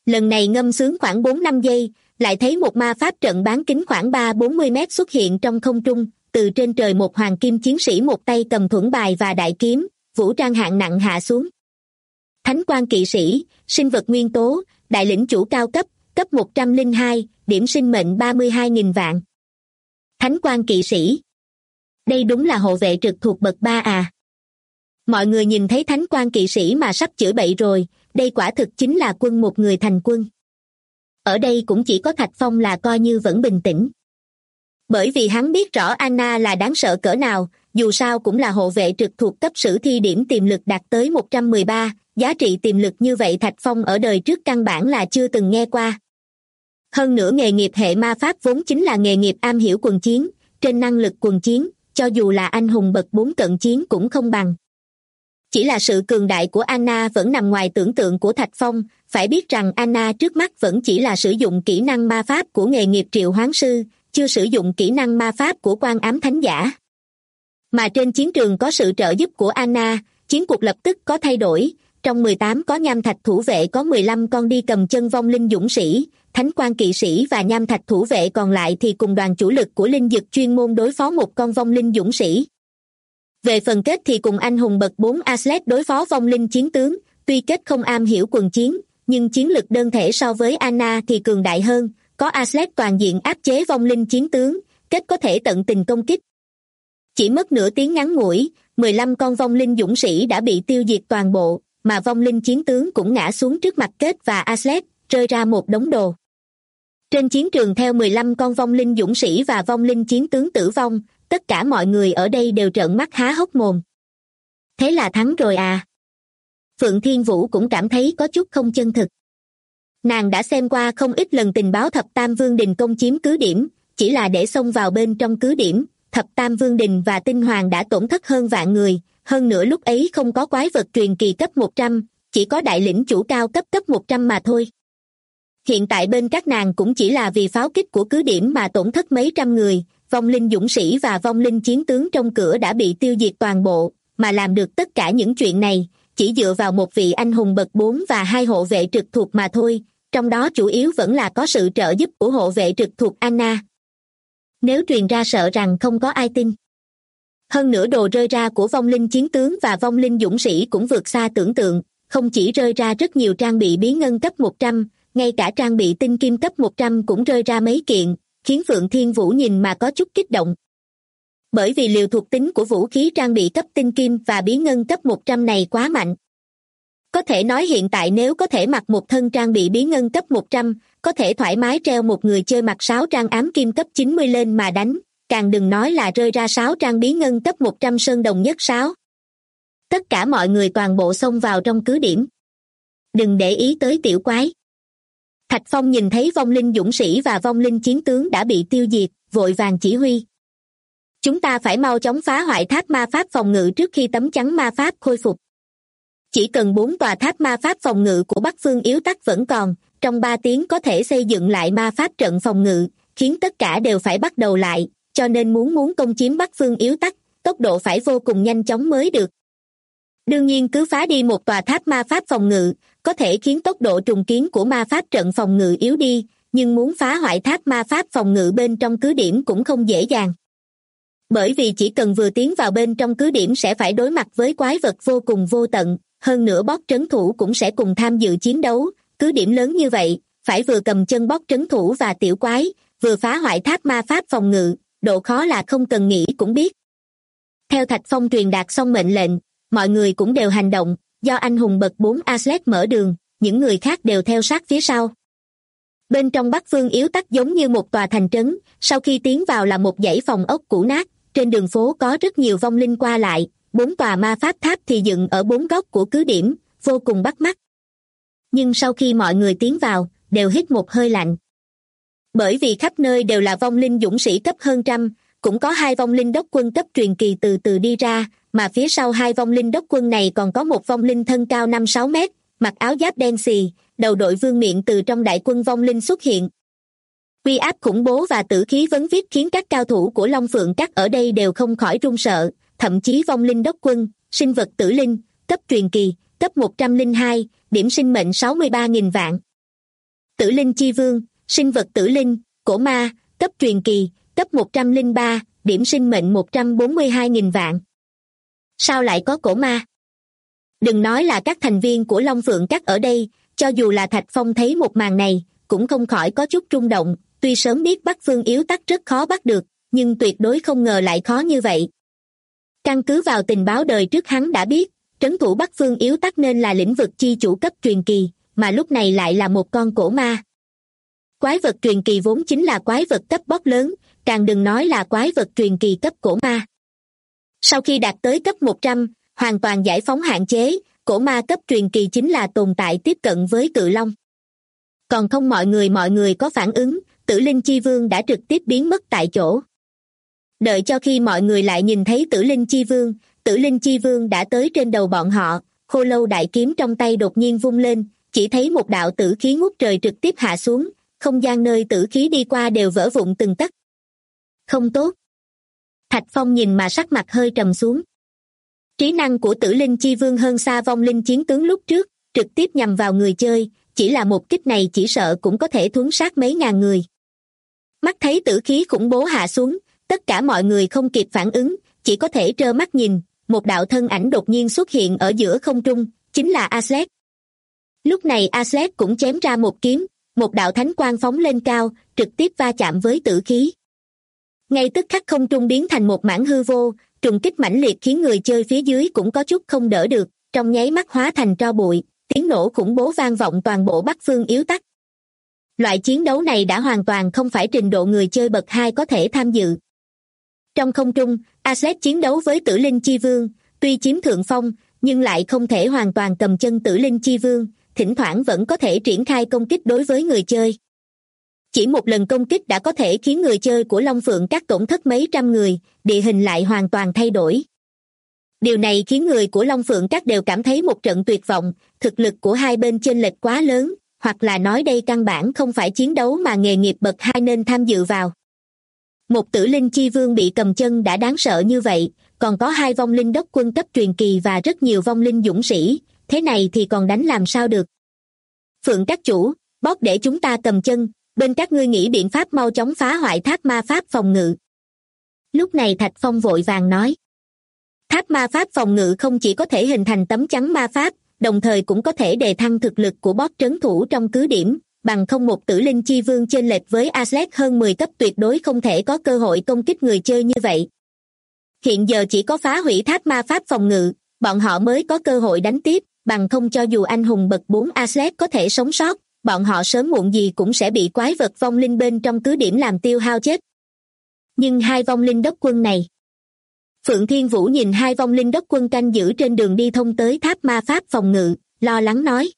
Lần này ngâm sướng khoảng 4-5 giây, lại thấy một ma pháp trận bán kính khoảng 3-40 mét xuất hiện trong không trung, từ trên trời một hoàng kim chiến sĩ một tay cầm thuẫn bài và đại kiếm, vũ trang hạng nặng hạ xuống. Thánh quan kỵ sĩ, sinh vật nguyên tố, đại lĩnh chủ cao cấp, cấp 102, điểm sinh mệnh 32.000 vạn. Thánh quan kỵ sĩ. Đây đúng là hộ vệ trực thuộc bậc 3 à. Mọi người nhìn thấy thánh quan kỵ sĩ mà sắp chửi bậy rồi, đây quả thực chính là quân một người thành quân. Ở đây cũng chỉ có Thạch Phong là coi như vẫn bình tĩnh. Bởi vì hắn biết rõ Anna là đáng sợ cỡ nào, dù sao cũng là hộ vệ trực thuộc cấp sử thi điểm tiềm lực đạt tới 113, giá trị tiềm lực như vậy Thạch Phong ở đời trước căn bản là chưa từng nghe qua. Hơn nữa nghề nghiệp hệ ma pháp vốn chính là nghề nghiệp am hiểu quần chiến, trên năng lực quần chiến, cho dù là anh hùng bậc 4 cận chiến cũng không bằng. Chỉ là sự cường đại của Anna vẫn nằm ngoài tưởng tượng của Thạch Phong, phải biết rằng Anna trước mắt vẫn chỉ là sử dụng kỹ năng ma pháp của nghề nghiệp triệu hoán sư, chưa sử dụng kỹ năng ma pháp của quan ám thánh giả. Mà trên chiến trường có sự trợ giúp của Anna, chiến cuộc lập tức có thay đổi, trong 18 có nham thạch thủ vệ có 15 con đi cầm chân vong linh dũng sĩ, thánh quan kỵ sĩ và nham thạch thủ vệ còn lại thì cùng đoàn chủ lực của linh dực chuyên môn đối phó một con vong linh dũng sĩ. Về phần kết thì cùng anh hùng bậc 4 Aslet đối phó vong linh chiến tướng, tuy kết không am hiểu quần chiến, nhưng chiến lực đơn thể so với Anna thì cường đại hơn, có Aslet toàn diện áp chế vong linh chiến tướng, kết có thể tận tình công kích. Chỉ mất nửa tiếng ngắn ngủi, 15 con vong linh dũng sĩ đã bị tiêu diệt toàn bộ, mà vong linh chiến tướng cũng ngã xuống trước mặt kết và Aslet, rơi ra một đống đồ. Trên chiến trường theo 15 con vong linh dũng sĩ và vong linh chiến tướng tử vong, tất cả mọi người ở đây đều trợn mắt há hốc mồm. Thế là thắng rồi à? Phượng Thiên Vũ cũng cảm thấy có chút không chân thực. Nàng đã xem qua không ít lần tình báo Thập Tam Vương Đình công chiếm cứ điểm, chỉ là để xông vào bên trong cứ điểm, Thập Tam Vương Đình và Tinh Hoàng đã tổn thất hơn vạn người, hơn nữa lúc ấy không có quái vật truyền kỳ cấp 100, chỉ có đại lĩnh chủ cao cấp 100 mà thôi. Hiện tại bên các nàng cũng chỉ là vì pháo kích của cứ điểm mà tổn thất mấy trăm người, vong linh dũng sĩ và vong linh chiến tướng trong cửa đã bị tiêu diệt toàn bộ, mà làm được tất cả những chuyện này, chỉ dựa vào một vị anh hùng bậc 4 và 2 hộ vệ trực thuộc mà thôi, trong đó chủ yếu vẫn là có sự trợ giúp của hộ vệ trực thuộc Anna. Nếu truyền ra sợ rằng không có ai tin. Hơn nữa đồ rơi ra của vong linh chiến tướng và vong linh dũng sĩ cũng vượt xa tưởng tượng, không chỉ rơi ra rất nhiều trang bị bí ngân cấp 100, ngay cả trang bị tinh kim cấp 100 cũng rơi ra mấy kiện, khiến Phượng Thiên Vũ nhìn mà có chút kích động. Bởi vì liều thuộc tính của vũ khí trang bị cấp tinh kim và bí ngân cấp 100 này quá mạnh. Có thể nói hiện tại nếu có thể mặc một thân trang bị bí ngân cấp 100, có thể thoải mái treo một người chơi mặc 6 trang ám kim cấp 90 lên mà đánh, càng đừng nói là rơi ra 6 trang bí ngân cấp 100 sơn đồng nhất 6. Tất cả mọi người toàn bộ xông vào trong cứ điểm. Đừng để ý tới tiểu quái. Thạch Phong nhìn thấy vong linh dũng sĩ và vong linh chiến tướng đã bị tiêu diệt, vội vàng chỉ huy. Chúng ta phải mau chóng phá hoại tháp ma pháp phòng ngự trước khi tấm chắn ma pháp khôi phục. Chỉ cần 4 tòa tháp ma pháp phòng ngự của Bắc Phương Yếu Tắc vẫn còn, trong 3 tiếng có thể xây dựng lại ma pháp trận phòng ngự, khiến tất cả đều phải bắt đầu lại, cho nên muốn công chiếm Bắc Phương Yếu Tắc, tốc độ phải vô cùng nhanh chóng mới được. Đương nhiên cứ phá đi một tòa tháp ma pháp phòng ngự, có thể khiến tốc độ trùng kiến của ma pháp trận phòng ngự yếu đi, nhưng muốn phá hoại tháp ma pháp phòng ngự bên trong cứ điểm cũng không dễ dàng. Bởi vì chỉ cần vừa tiến vào bên trong cứ điểm sẽ phải đối mặt với quái vật vô cùng vô tận, hơn nữa boss trấn thủ cũng sẽ cùng tham dự chiến đấu, cứ điểm lớn như vậy, phải vừa cầm chân boss trấn thủ và tiểu quái, vừa phá hoại tháp ma pháp phòng ngự, độ khó là không cần nghĩ cũng biết. Theo Thạch Phong truyền đạt xong mệnh lệnh, mọi người cũng đều hành động, do anh hùng bậc 4 Aslet mở đường, những người khác đều theo sát phía sau. Bên trong Bắc Phương Yếu Tắc giống như một tòa thành trấn, sau khi tiến vào là một dãy phòng ốc cũ nát, trên đường phố có rất nhiều vong linh qua lại, 4 tòa ma pháp tháp thì dựng ở 4 góc của cứ điểm, vô cùng bắt mắt. Nhưng sau khi mọi người tiến vào, đều hít một hơi lạnh. Bởi vì khắp nơi đều là vong linh dũng sĩ cấp hơn trăm, cũng có 2 vong linh đốc quân cấp truyền kỳ từ từ đi ra, mà phía sau 2 vong linh đốc quân này còn có một vong linh thân cao 5-6 mét, mặc áo giáp đen xì, đầu đội vương miện từ trong đại quân vong linh xuất hiện. Uy áp khủng bố và tử khí vấn vít khiến các cao thủ của Long Phượng Các ở đây đều không khỏi run sợ, thậm chí vong linh đốc quân, sinh vật tử linh, cấp truyền kỳ, cấp 102, điểm sinh mệnh 63.000 vạn. Tử linh chi vương, sinh vật tử linh, cổ ma, cấp truyền kỳ, cấp 103, điểm sinh mệnh 142.000 vạn. Sao lại có cổ ma? Đừng nói là các thành viên của Long Phượng Các ở đây, cho dù là Thạch Phong thấy một màn này, cũng không khỏi có chút rung động, tuy sớm biết Bắc Phương Yếu Tắc rất khó bắt được, nhưng tuyệt đối không ngờ lại khó như vậy. Căn cứ vào tình báo đời trước hắn đã biết, trấn thủ Bắc Phương Yếu Tắc nên là lĩnh vực chi chủ cấp truyền kỳ, mà lúc này lại là một con cổ ma. Quái vật truyền kỳ vốn chính là quái vật cấp boss lớn, càng đừng nói là quái vật truyền kỳ cấp cổ ma. Sau khi đạt tới cấp 100, hoàn toàn giải phóng hạn chế, cổ ma cấp truyền kỳ chính là tồn tại tiếp cận với cự long. Còn không mọi người có phản ứng, Tử linh chi vương đã trực tiếp biến mất tại chỗ. Đợi cho khi mọi người lại nhìn thấy Tử linh chi vương đã tới trên đầu bọn họ, khô lâu đại kiếm trong tay đột nhiên vung lên, chỉ thấy một đạo tử khí ngút trời trực tiếp hạ xuống, không gian nơi tử khí đi qua đều vỡ vụn từng tấc. Không tốt. Thạch Phong nhìn mà sắc mặt hơi trầm xuống. Trí năng của Tử linh chi vương hơn xa vong linh chiến tướng lúc trước, trực tiếp nhằm vào người chơi, chỉ là một kích này chỉ sợ cũng có thể thuấn sát mấy ngàn người. Mắt thấy tử khí khủng bố hạ xuống, tất cả mọi người không kịp phản ứng, chỉ có thể trơ mắt nhìn, một đạo thân ảnh đột nhiên xuất hiện ở giữa không trung, chính là Aslet. Lúc này Aslet cũng chém ra một kiếm, một đạo thánh quang phóng lên cao, trực tiếp va chạm với tử khí. Ngay tức khắc không trung biến thành một mảng hư vô, trùng kích mãnh liệt khiến người chơi phía dưới cũng có chút không đỡ được, trong nháy mắt hóa thành tro bụi, tiếng nổ khủng bố vang vọng toàn bộ Bắc Phương Yếu Tắc. Loại chiến đấu này đã hoàn toàn không phải trình độ người chơi bậc 2 có thể tham dự. Trong không trung, Aslet chiến đấu với Tử linh chi vương, tuy chiếm thượng phong, nhưng lại không thể hoàn toàn cầm chân Tử linh chi vương, thỉnh thoảng vẫn có thể triển khai công kích đối với người chơi. Chỉ một lần công kích đã có thể khiến người chơi của Long Phượng Các tổn thất mấy trăm người, địa hình lại hoàn toàn thay đổi. Điều này khiến người của Long Phượng Các đều cảm thấy một trận tuyệt vọng, thực lực của hai bên chênh lệch quá lớn, hoặc là nói đây căn bản không phải chiến đấu mà nghề nghiệp bậc 2 nên tham dự vào. Một Tử linh chi vương bị cầm chân đã đáng sợ như vậy, còn có 2 vong linh đốc quân cấp truyền kỳ và rất nhiều vong linh dũng sĩ, thế này thì còn đánh làm sao được. Phượng Các chủ, bóp để chúng ta cầm chân, bên các ngươi nghĩ biện pháp mau chóng phá hoại tháp ma pháp phòng ngự. Lúc này Thạch Phong vội vàng nói. Tháp ma pháp phòng ngự không chỉ có thể hình thành tấm chắn ma pháp, đồng thời cũng có thể đề thăng thực lực của boss trấn thủ trong cứ điểm, bằng không một Tử linh chi vương chênh lệch với Aslet hơn 10 cấp tuyệt đối không thể có cơ hội công kích người chơi như vậy. Hiện giờ chỉ có phá hủy tháp ma pháp phòng ngự, bọn họ mới có cơ hội đánh tiếp, bằng không cho dù anh hùng bậc 4 Aslet có thể sống sót, bọn họ sớm muộn gì cũng sẽ bị quái vật vong linh bên trong cứ điểm làm tiêu hao chết. Nhưng 2 vong linh đốc quân này. Phượng Thiên Vũ nhìn 2 vong linh đốc quân canh giữ trên đường đi thông tới tháp ma pháp phòng ngự, lo lắng nói.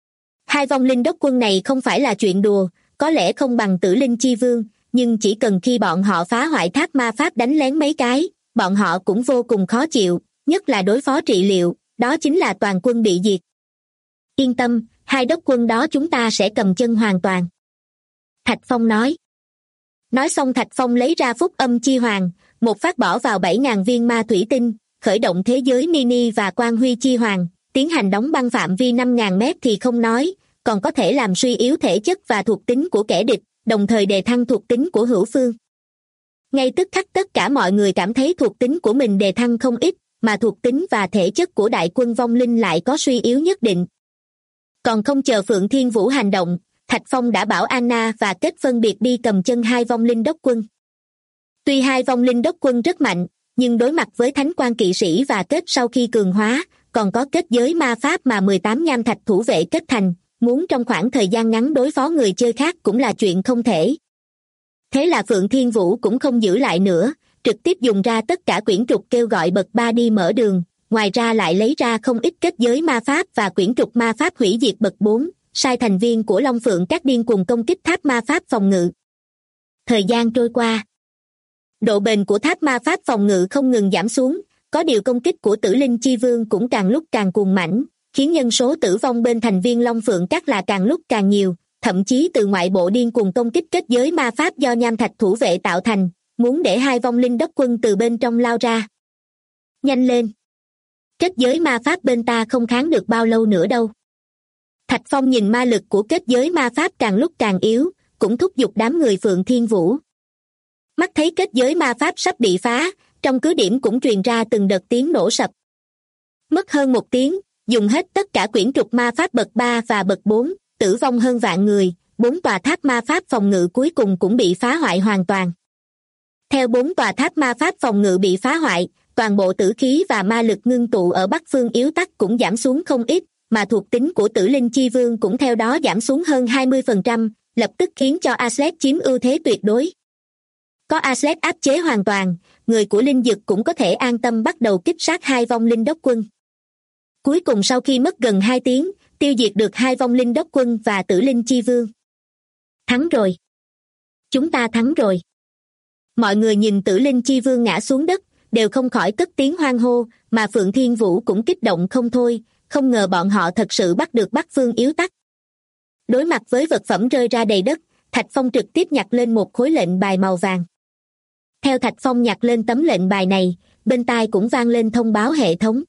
2 vong linh đốc quân này không phải là chuyện đùa, có lẽ không bằng Tử linh chi vương, nhưng chỉ cần khi bọn họ phá hoại tháp ma pháp đánh lén mấy cái, bọn họ cũng vô cùng khó chịu, nhất là đối phó trị liệu, đó chính là toàn quân bị diệt. Yên tâm, 2 đốc quân đó chúng ta sẽ cầm chân hoàn toàn. Thạch Phong nói. Nói xong Thạch Phong lấy ra phúc âm chi hoàng, một phát bỏ vào 7.000 viên ma thủy tinh, khởi động thế giới mini và quang huy chi hoàng, tiến hành đóng băng phạm vi 5.000 mét thì không nói, còn có thể làm suy yếu thể chất và thuộc tính của kẻ địch, đồng thời đề thăng thuộc tính của hữu phương. Ngay tức khắc tất cả mọi người cảm thấy thuộc tính của mình đề thăng không ít, mà thuộc tính và thể chất của đại quân vong linh lại có suy yếu nhất định. Còn không chờ Phượng Thiên Vũ hành động, Thạch Phong đã bảo Anna và Kết phân biệt đi cầm chân 2 vong linh đốc quân. Tuy 2 vong linh đốc quân rất mạnh, nhưng đối mặt với Thánh Quan kỵ sĩ và Kết sau khi cường hóa, còn có kết giới ma pháp mà 18 nham thạch thủ vệ kết thành, muốn trong khoảng thời gian ngắn đối phó người chơi khác cũng là chuyện không thể. Thế là Phượng Thiên Vũ cũng không giữ lại nữa, trực tiếp dùng ra tất cả quyển trục kêu gọi bậc 3 đi mở đường, ngoài ra lại lấy ra không ít kết giới ma pháp và quyển trục ma pháp hủy diệt bậc 4, sai thành viên của Long Phượng Các điên cuồng công kích tháp ma pháp phòng ngự. Thời gian trôi qua, độ bền của tháp ma pháp phòng ngự không ngừng giảm xuống, có điều công kích của Tử linh chi vương cũng càng lúc càng cuồng mãnh, khiến nhân số tử vong bên thành viên Long Phượng Các là càng lúc càng nhiều, thậm chí từ ngoại bộ điên cuồng công kích kết giới ma pháp do nham thạch thủ vệ tạo thành, muốn để 2 vong linh đốc quân từ bên trong lao ra. Nhanh lên! Kết giới ma pháp bên ta không kháng được bao lâu nữa đâu. Thạch Phong nhìn ma lực của kết giới ma pháp càng lúc càng yếu, cũng thúc giục đám người Phượng Thiên Vũ. Mắt thấy kết giới ma pháp sắp bị phá, trong cứ điểm cũng truyền ra từng đợt tiếng nổ sập. Mất hơn 1 tiếng, dùng hết tất cả quyển trục ma pháp bậc 3 và bậc 4, tử vong hơn vạn người, 4 tòa tháp ma pháp phòng ngự cuối cùng cũng bị phá hoại hoàn toàn. Theo 4 tòa tháp ma pháp phòng ngự bị phá hoại, toàn bộ tử khí và ma lực ngưng tụ ở Bắc Phương Yếu Tắc cũng giảm xuống không ít, mà thuộc tính của Tử Linh Chi Vương cũng theo đó giảm xuống hơn 20%, lập tức khiến cho Aslet chiếm ưu thế tuyệt đối. Có Aslet áp chế hoàn toàn, người của Linh Dực cũng có thể an tâm bắt đầu kích sát 2 vong linh đốc quân. Cuối cùng sau khi mất gần 2 tiếng, tiêu diệt được 2 vong linh đốc quân và Tử Linh Chi Vương. Thắng rồi. Chúng ta thắng rồi. Mọi người nhìn Tử Linh Chi Vương ngã xuống đất, đều không khỏi cất tiếng hoan hô, mà Phượng Thiên Vũ cũng kích động không thôi, không ngờ bọn họ thật sự bắt được Bắc Phương Yếu Tắc. Đối mặt với vật phẩm rơi ra đầy đất, Thạch Phong trực tiếp nhặt lên một khối lệnh bài màu vàng. Theo Thạch Phong nhặt lên tấm lệnh bài này, bên tai cũng vang lên thông báo hệ thống.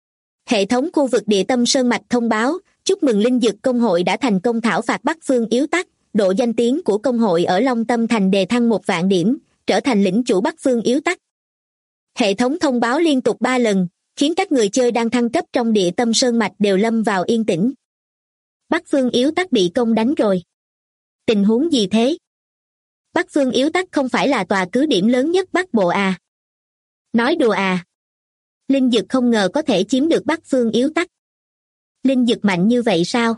Hệ thống khu vực địa tâm sơn mạch thông báo, chúc mừng Linh Dực công hội đã thành công thảo phạt Bắc Phương Yếu Tắc, độ danh tiếng của công hội ở Long Tâm Thành đề thăng 1 vạn điểm, trở thành lĩnh chủ Bắc Phương Yếu Tắc. Hệ thống thông báo liên tục 3 lần, khiến các người chơi đang thăng cấp trong địa tâm sơn mạch đều lâm vào yên tĩnh. Bắc Phương Yếu Tắc bị công đánh rồi. Tình huống gì thế? Bắc Phương Yếu Tắc không phải là tòa cứ điểm lớn nhất Bắc Bộ à? Nói đùa à? Linh Dực không ngờ có thể chiếm được Bắc Phương Yếu Tắc. Linh Dực mạnh như vậy sao?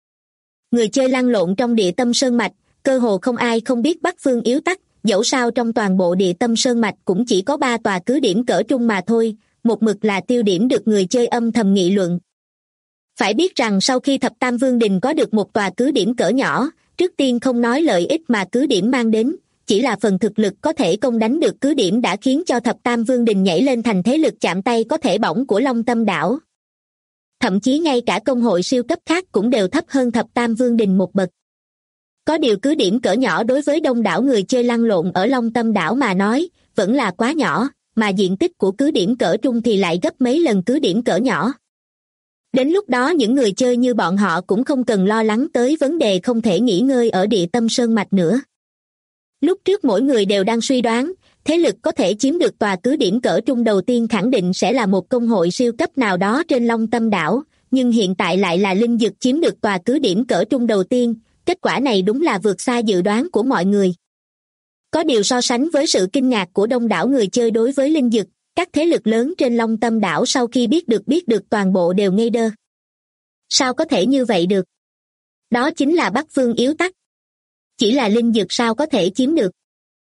Người chơi lăn lộn trong địa tâm sơn mạch, cơ hồ không ai không biết Bắc Phương Yếu Tắc, dẫu sao trong toàn bộ địa tâm sơn mạch cũng chỉ có 3 tòa cứ điểm cỡ trung mà thôi, một mực là tiêu điểm được người chơi âm thầm nghị luận. Phải biết rằng sau khi Thập Tam Vương Đình có được một tòa cứ điểm cỡ nhỏ, trước tiên không nói lợi ích mà cứ điểm mang đến, chỉ là phần thực lực có thể công đánh được cứ điểm đã khiến cho Thập Tam Vương Đình nhảy lên thành thế lực chạm tay có thể bỏng của Long Tâm đảo. Thậm chí ngay cả công hội siêu cấp khác cũng đều thấp hơn Thập Tam Vương Đình một bậc. Có điều cứ điểm cỡ nhỏ đối với đông đảo người chơi lăn lộn ở Long Tâm đảo mà nói, vẫn là quá nhỏ, mà diện tích của cứ điểm cỡ trung thì lại gấp mấy lần cứ điểm cỡ nhỏ. Đến lúc đó những người chơi như bọn họ cũng không cần lo lắng tới vấn đề không thể nghỉ ngơi ở địa tâm sơn mạch nữa. Lúc trước mỗi người đều đang suy đoán, thế lực có thể chiếm được tòa cứ điểm cỡ trung đầu tiên khẳng định sẽ là một công hội siêu cấp nào đó trên Long Tâm đảo, nhưng hiện tại lại là Linh Dực chiếm được tòa cứ điểm cỡ trung đầu tiên, kết quả này đúng là vượt xa dự đoán của mọi người. Có điều so sánh với sự kinh ngạc của đông đảo người chơi đối với Linh Dực, các thế lực lớn trên Long Tâm đảo sau khi biết được toàn bộ đều ngây đơ. Sao có thể như vậy được? Đó chính là Bắc Phương Yếu Tắc. Chỉ là Linh Dực sao có thể chiếm được?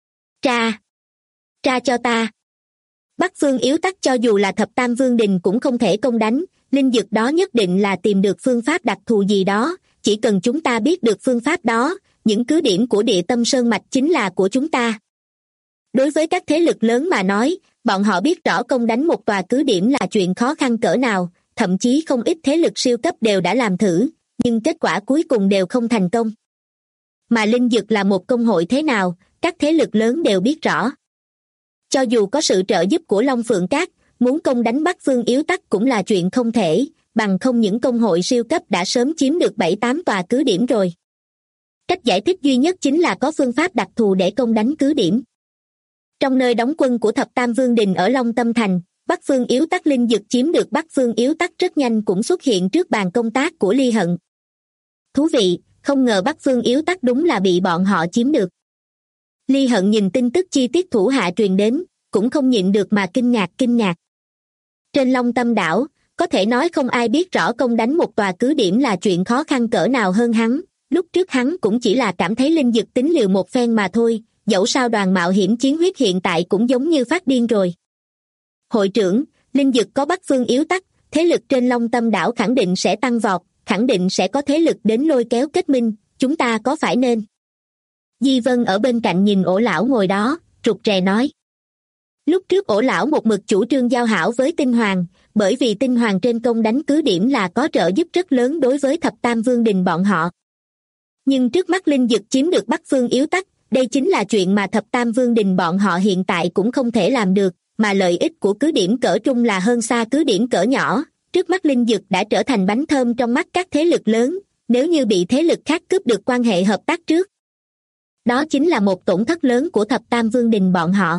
Tra cho ta. Bắc Phương Yếu Tắc cho dù là Thập Tam Vương Đình cũng không thể công đánh, Linh Dực đó nhất định là tìm được phương pháp đặc thù gì đó, chỉ cần chúng ta biết được phương pháp đó, những cứ điểm của địa tâm sơn mạch chính là của chúng ta. Đối với các thế lực lớn mà nói, bọn họ biết rõ công đánh một tòa cứ điểm là chuyện khó khăn cỡ nào, thậm chí không ít thế lực siêu cấp đều đã làm thử, nhưng kết quả cuối cùng đều không thành công. Mà Linh Dực là một công hội thế nào, các thế lực lớn đều biết rõ. Cho dù có sự trợ giúp của Long Phượng Các, muốn công đánh Bắc Phương Yếu Tắc cũng là chuyện không thể, bằng không những công hội siêu cấp đã sớm chiếm được 7-8 tòa cứ điểm rồi. Cách giải thích duy nhất chính là có phương pháp đặc thù để công đánh cứ điểm. Trong nơi đóng quân của Thập Tam Vương Đình ở Long Tâm Thành, Bắc Phương Yếu Tắc Linh Dực chiếm được Bắc Phương Yếu Tắc rất nhanh cũng xuất hiện trước bàn công tác của Ly Hận. Thú vị, không ngờ Bắc Phương Yếu Tắc đúng là bị bọn họ chiếm được. Ly Hận nhìn tin tức chi tiết thủ hạ truyền đến, cũng không nhịn được mà kinh ngạc. Trên Long Tâm đảo, có thể nói không ai biết rõ công đánh một tòa cứ điểm là chuyện khó khăn cỡ nào hơn hắn, lúc trước hắn cũng chỉ là cảm thấy Linh Dực tính liều một phen mà thôi, dẫu sao đoàn mạo hiểm chiến huyết hiện tại cũng giống như phát điên rồi. Hội trưởng, Linh Dực có Bắc Phương Yếu Tắc, thế lực trên Long Tâm đảo khẳng định sẽ tăng vọt, khẳng định sẽ có thế lực đến lôi kéo kết minh, chúng ta có phải nên? Di Vân ở bên cạnh nhìn Ổ lão ngồi đó, rụt rè nói. Lúc trước Ổ lão một mực chủ trương giao hảo với Tinh Hoàng, bởi vì Tinh Hoàng trên công đánh cứ điểm là có trợ giúp rất lớn đối với Thập Tam Vương Đình bọn họ. Nhưng trước mắt Linh Dực chiếm được Bắc Phương Yếu Tắc, đây chính là chuyện mà Thập Tam Vương Đình bọn họ hiện tại cũng không thể làm được, mà lợi ích của cứ điểm cỡ trung là hơn xa cứ điểm cỡ nhỏ. Trước mắt Linh Dực đã trở thành bánh thơm trong mắt các thế lực lớn, nếu như bị thế lực khác cướp được quan hệ hợp tác trước. Đó chính là một tổn thất lớn của thập tam vương đình bọn họ.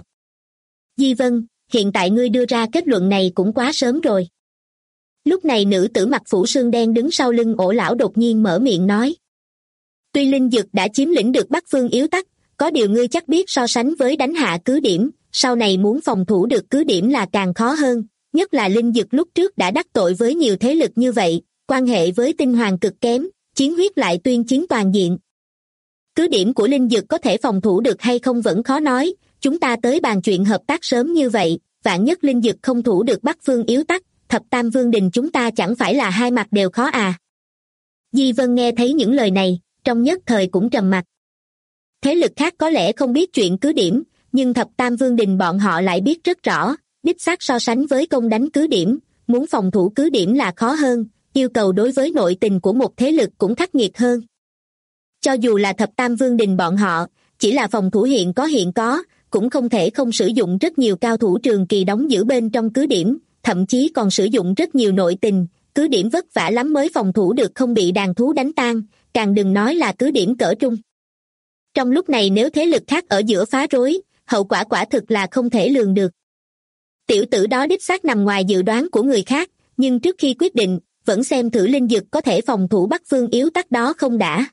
Di Vân, hiện tại ngươi đưa ra kết luận này cũng quá sớm rồi. Lúc này nữ tử mặc phủ sương đen đứng sau lưng Ổ lão đột nhiên mở miệng nói. Tuy linh dực đã chiếm lĩnh được Bắc Phương Yếu Tắc, có điều ngươi chắc biết so sánh với đánh hạ cứ điểm, sau này muốn phòng thủ được cứ điểm là càng khó hơn, nhất là linh dực lúc trước đã đắc tội với nhiều thế lực như vậy, quan hệ với tinh hoàng cực kém, chiến huyết lại tuyên chiến toàn diện. Cứ điểm của linh dực có thể phòng thủ được hay không vẫn khó nói, chúng ta tới bàn chuyện hợp tác sớm như vậy, vạn nhất linh dực không thủ được Bắc Phương Yếu Tắc, thập tam vương đình chúng ta chẳng phải là hai mặt đều khó à. Di Vân nghe thấy những lời này, trong nhất thời cũng trầm mặc. Thế lực khác có lẽ không biết chuyện cứ điểm, nhưng thập tam vương đình bọn họ lại biết rất rõ, đích xác so sánh với công đánh cứ điểm, muốn phòng thủ cứ điểm là khó hơn, yêu cầu đối với nội tình của một thế lực cũng khắc nghiệt hơn. Cho dù là thập tam vương đình bọn họ, chỉ là phòng thủ hiện có, cũng không thể không sử dụng rất nhiều cao thủ trường kỳ đóng giữ bên trong cứ điểm, thậm chí còn sử dụng rất nhiều nội tình, cứ điểm vất vả lắm mới phòng thủ được không bị đàn thú đánh tan, càng đừng nói là cứ điểm cỡ trung. Trong lúc này nếu thế lực khác ở giữa phá rối, hậu quả quả thực là không thể lường được. Tiểu tử đó đích xác nằm ngoài dự đoán của người khác, nhưng trước khi quyết định, vẫn xem thử linh dực có thể phòng thủ Bắc Phương Yếu Tắc đó không đã.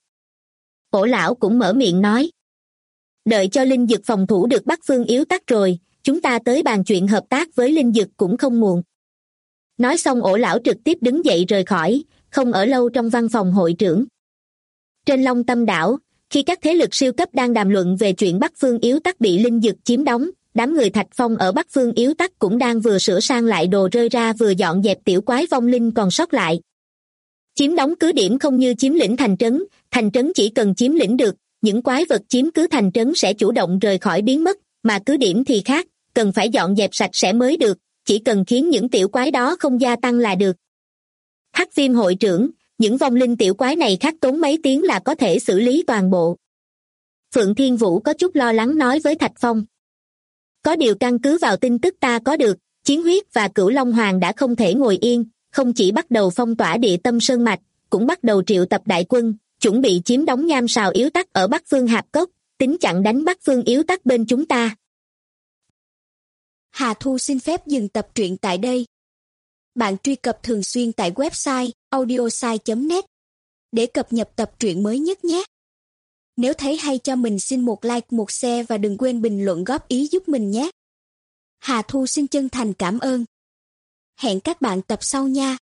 Ổ lão cũng mở miệng nói. Đợi cho linh dực phòng thủ được Bắc Phương Yếu Tắc rồi, chúng ta tới bàn chuyện hợp tác với linh dực cũng không muộn. Nói xong Ổ lão trực tiếp đứng dậy rời khỏi, không ở lâu trong văn phòng hội trưởng. Trên Long Tâm đảo, khi các thế lực siêu cấp đang đàm luận về chuyện Bắc Phương Yếu Tắc bị linh dực chiếm đóng, đám người Thạch Phong ở Bắc Phương Yếu Tắc cũng đang vừa sửa sang lại đồ rơi ra vừa dọn dẹp tiểu quái vong linh còn sót lại. Chiếm đóng cứ điểm không như chiếm lĩnh thành trấn chỉ cần chiếm lĩnh được, những quái vật chiếm cứ thành trấn sẽ chủ động rời khỏi biến mất, mà cứ điểm thì khác, cần phải dọn dẹp sạch sẽ mới được, chỉ cần khiến những tiểu quái đó không gia tăng là được. Hắc Viêm hội trưởng, những vong linh tiểu quái này khắc tốn mấy tiếng là có thể xử lý toàn bộ. Phượng Thiên Vũ có chút lo lắng nói với Thạch Phong. Có điều căn cứ vào tin tức ta có được, Chiến Huyết và Cửu Long Hoàng đã không thể ngồi yên, không chỉ bắt đầu phong tỏa địa tâm sơn mạch, cũng bắt đầu triệu tập đại quân, chuẩn bị chiếm đóng Nham Sào Yếu Tắc ở Bắc Phương Hạp Cốc, tính chặn đánh Bắc Phương Yếu Tắc bên chúng ta. Hà Thu xin phép dừng tập truyện tại đây. Bạn truy cập thường xuyên tại website audiosai.net để cập nhật tập truyện mới nhất nhé. Nếu thấy hay cho mình xin một like, một share và đừng quên bình luận góp ý giúp mình nhé. Hà Thu xin chân thành cảm ơn. Hẹn các bạn tập sau nha.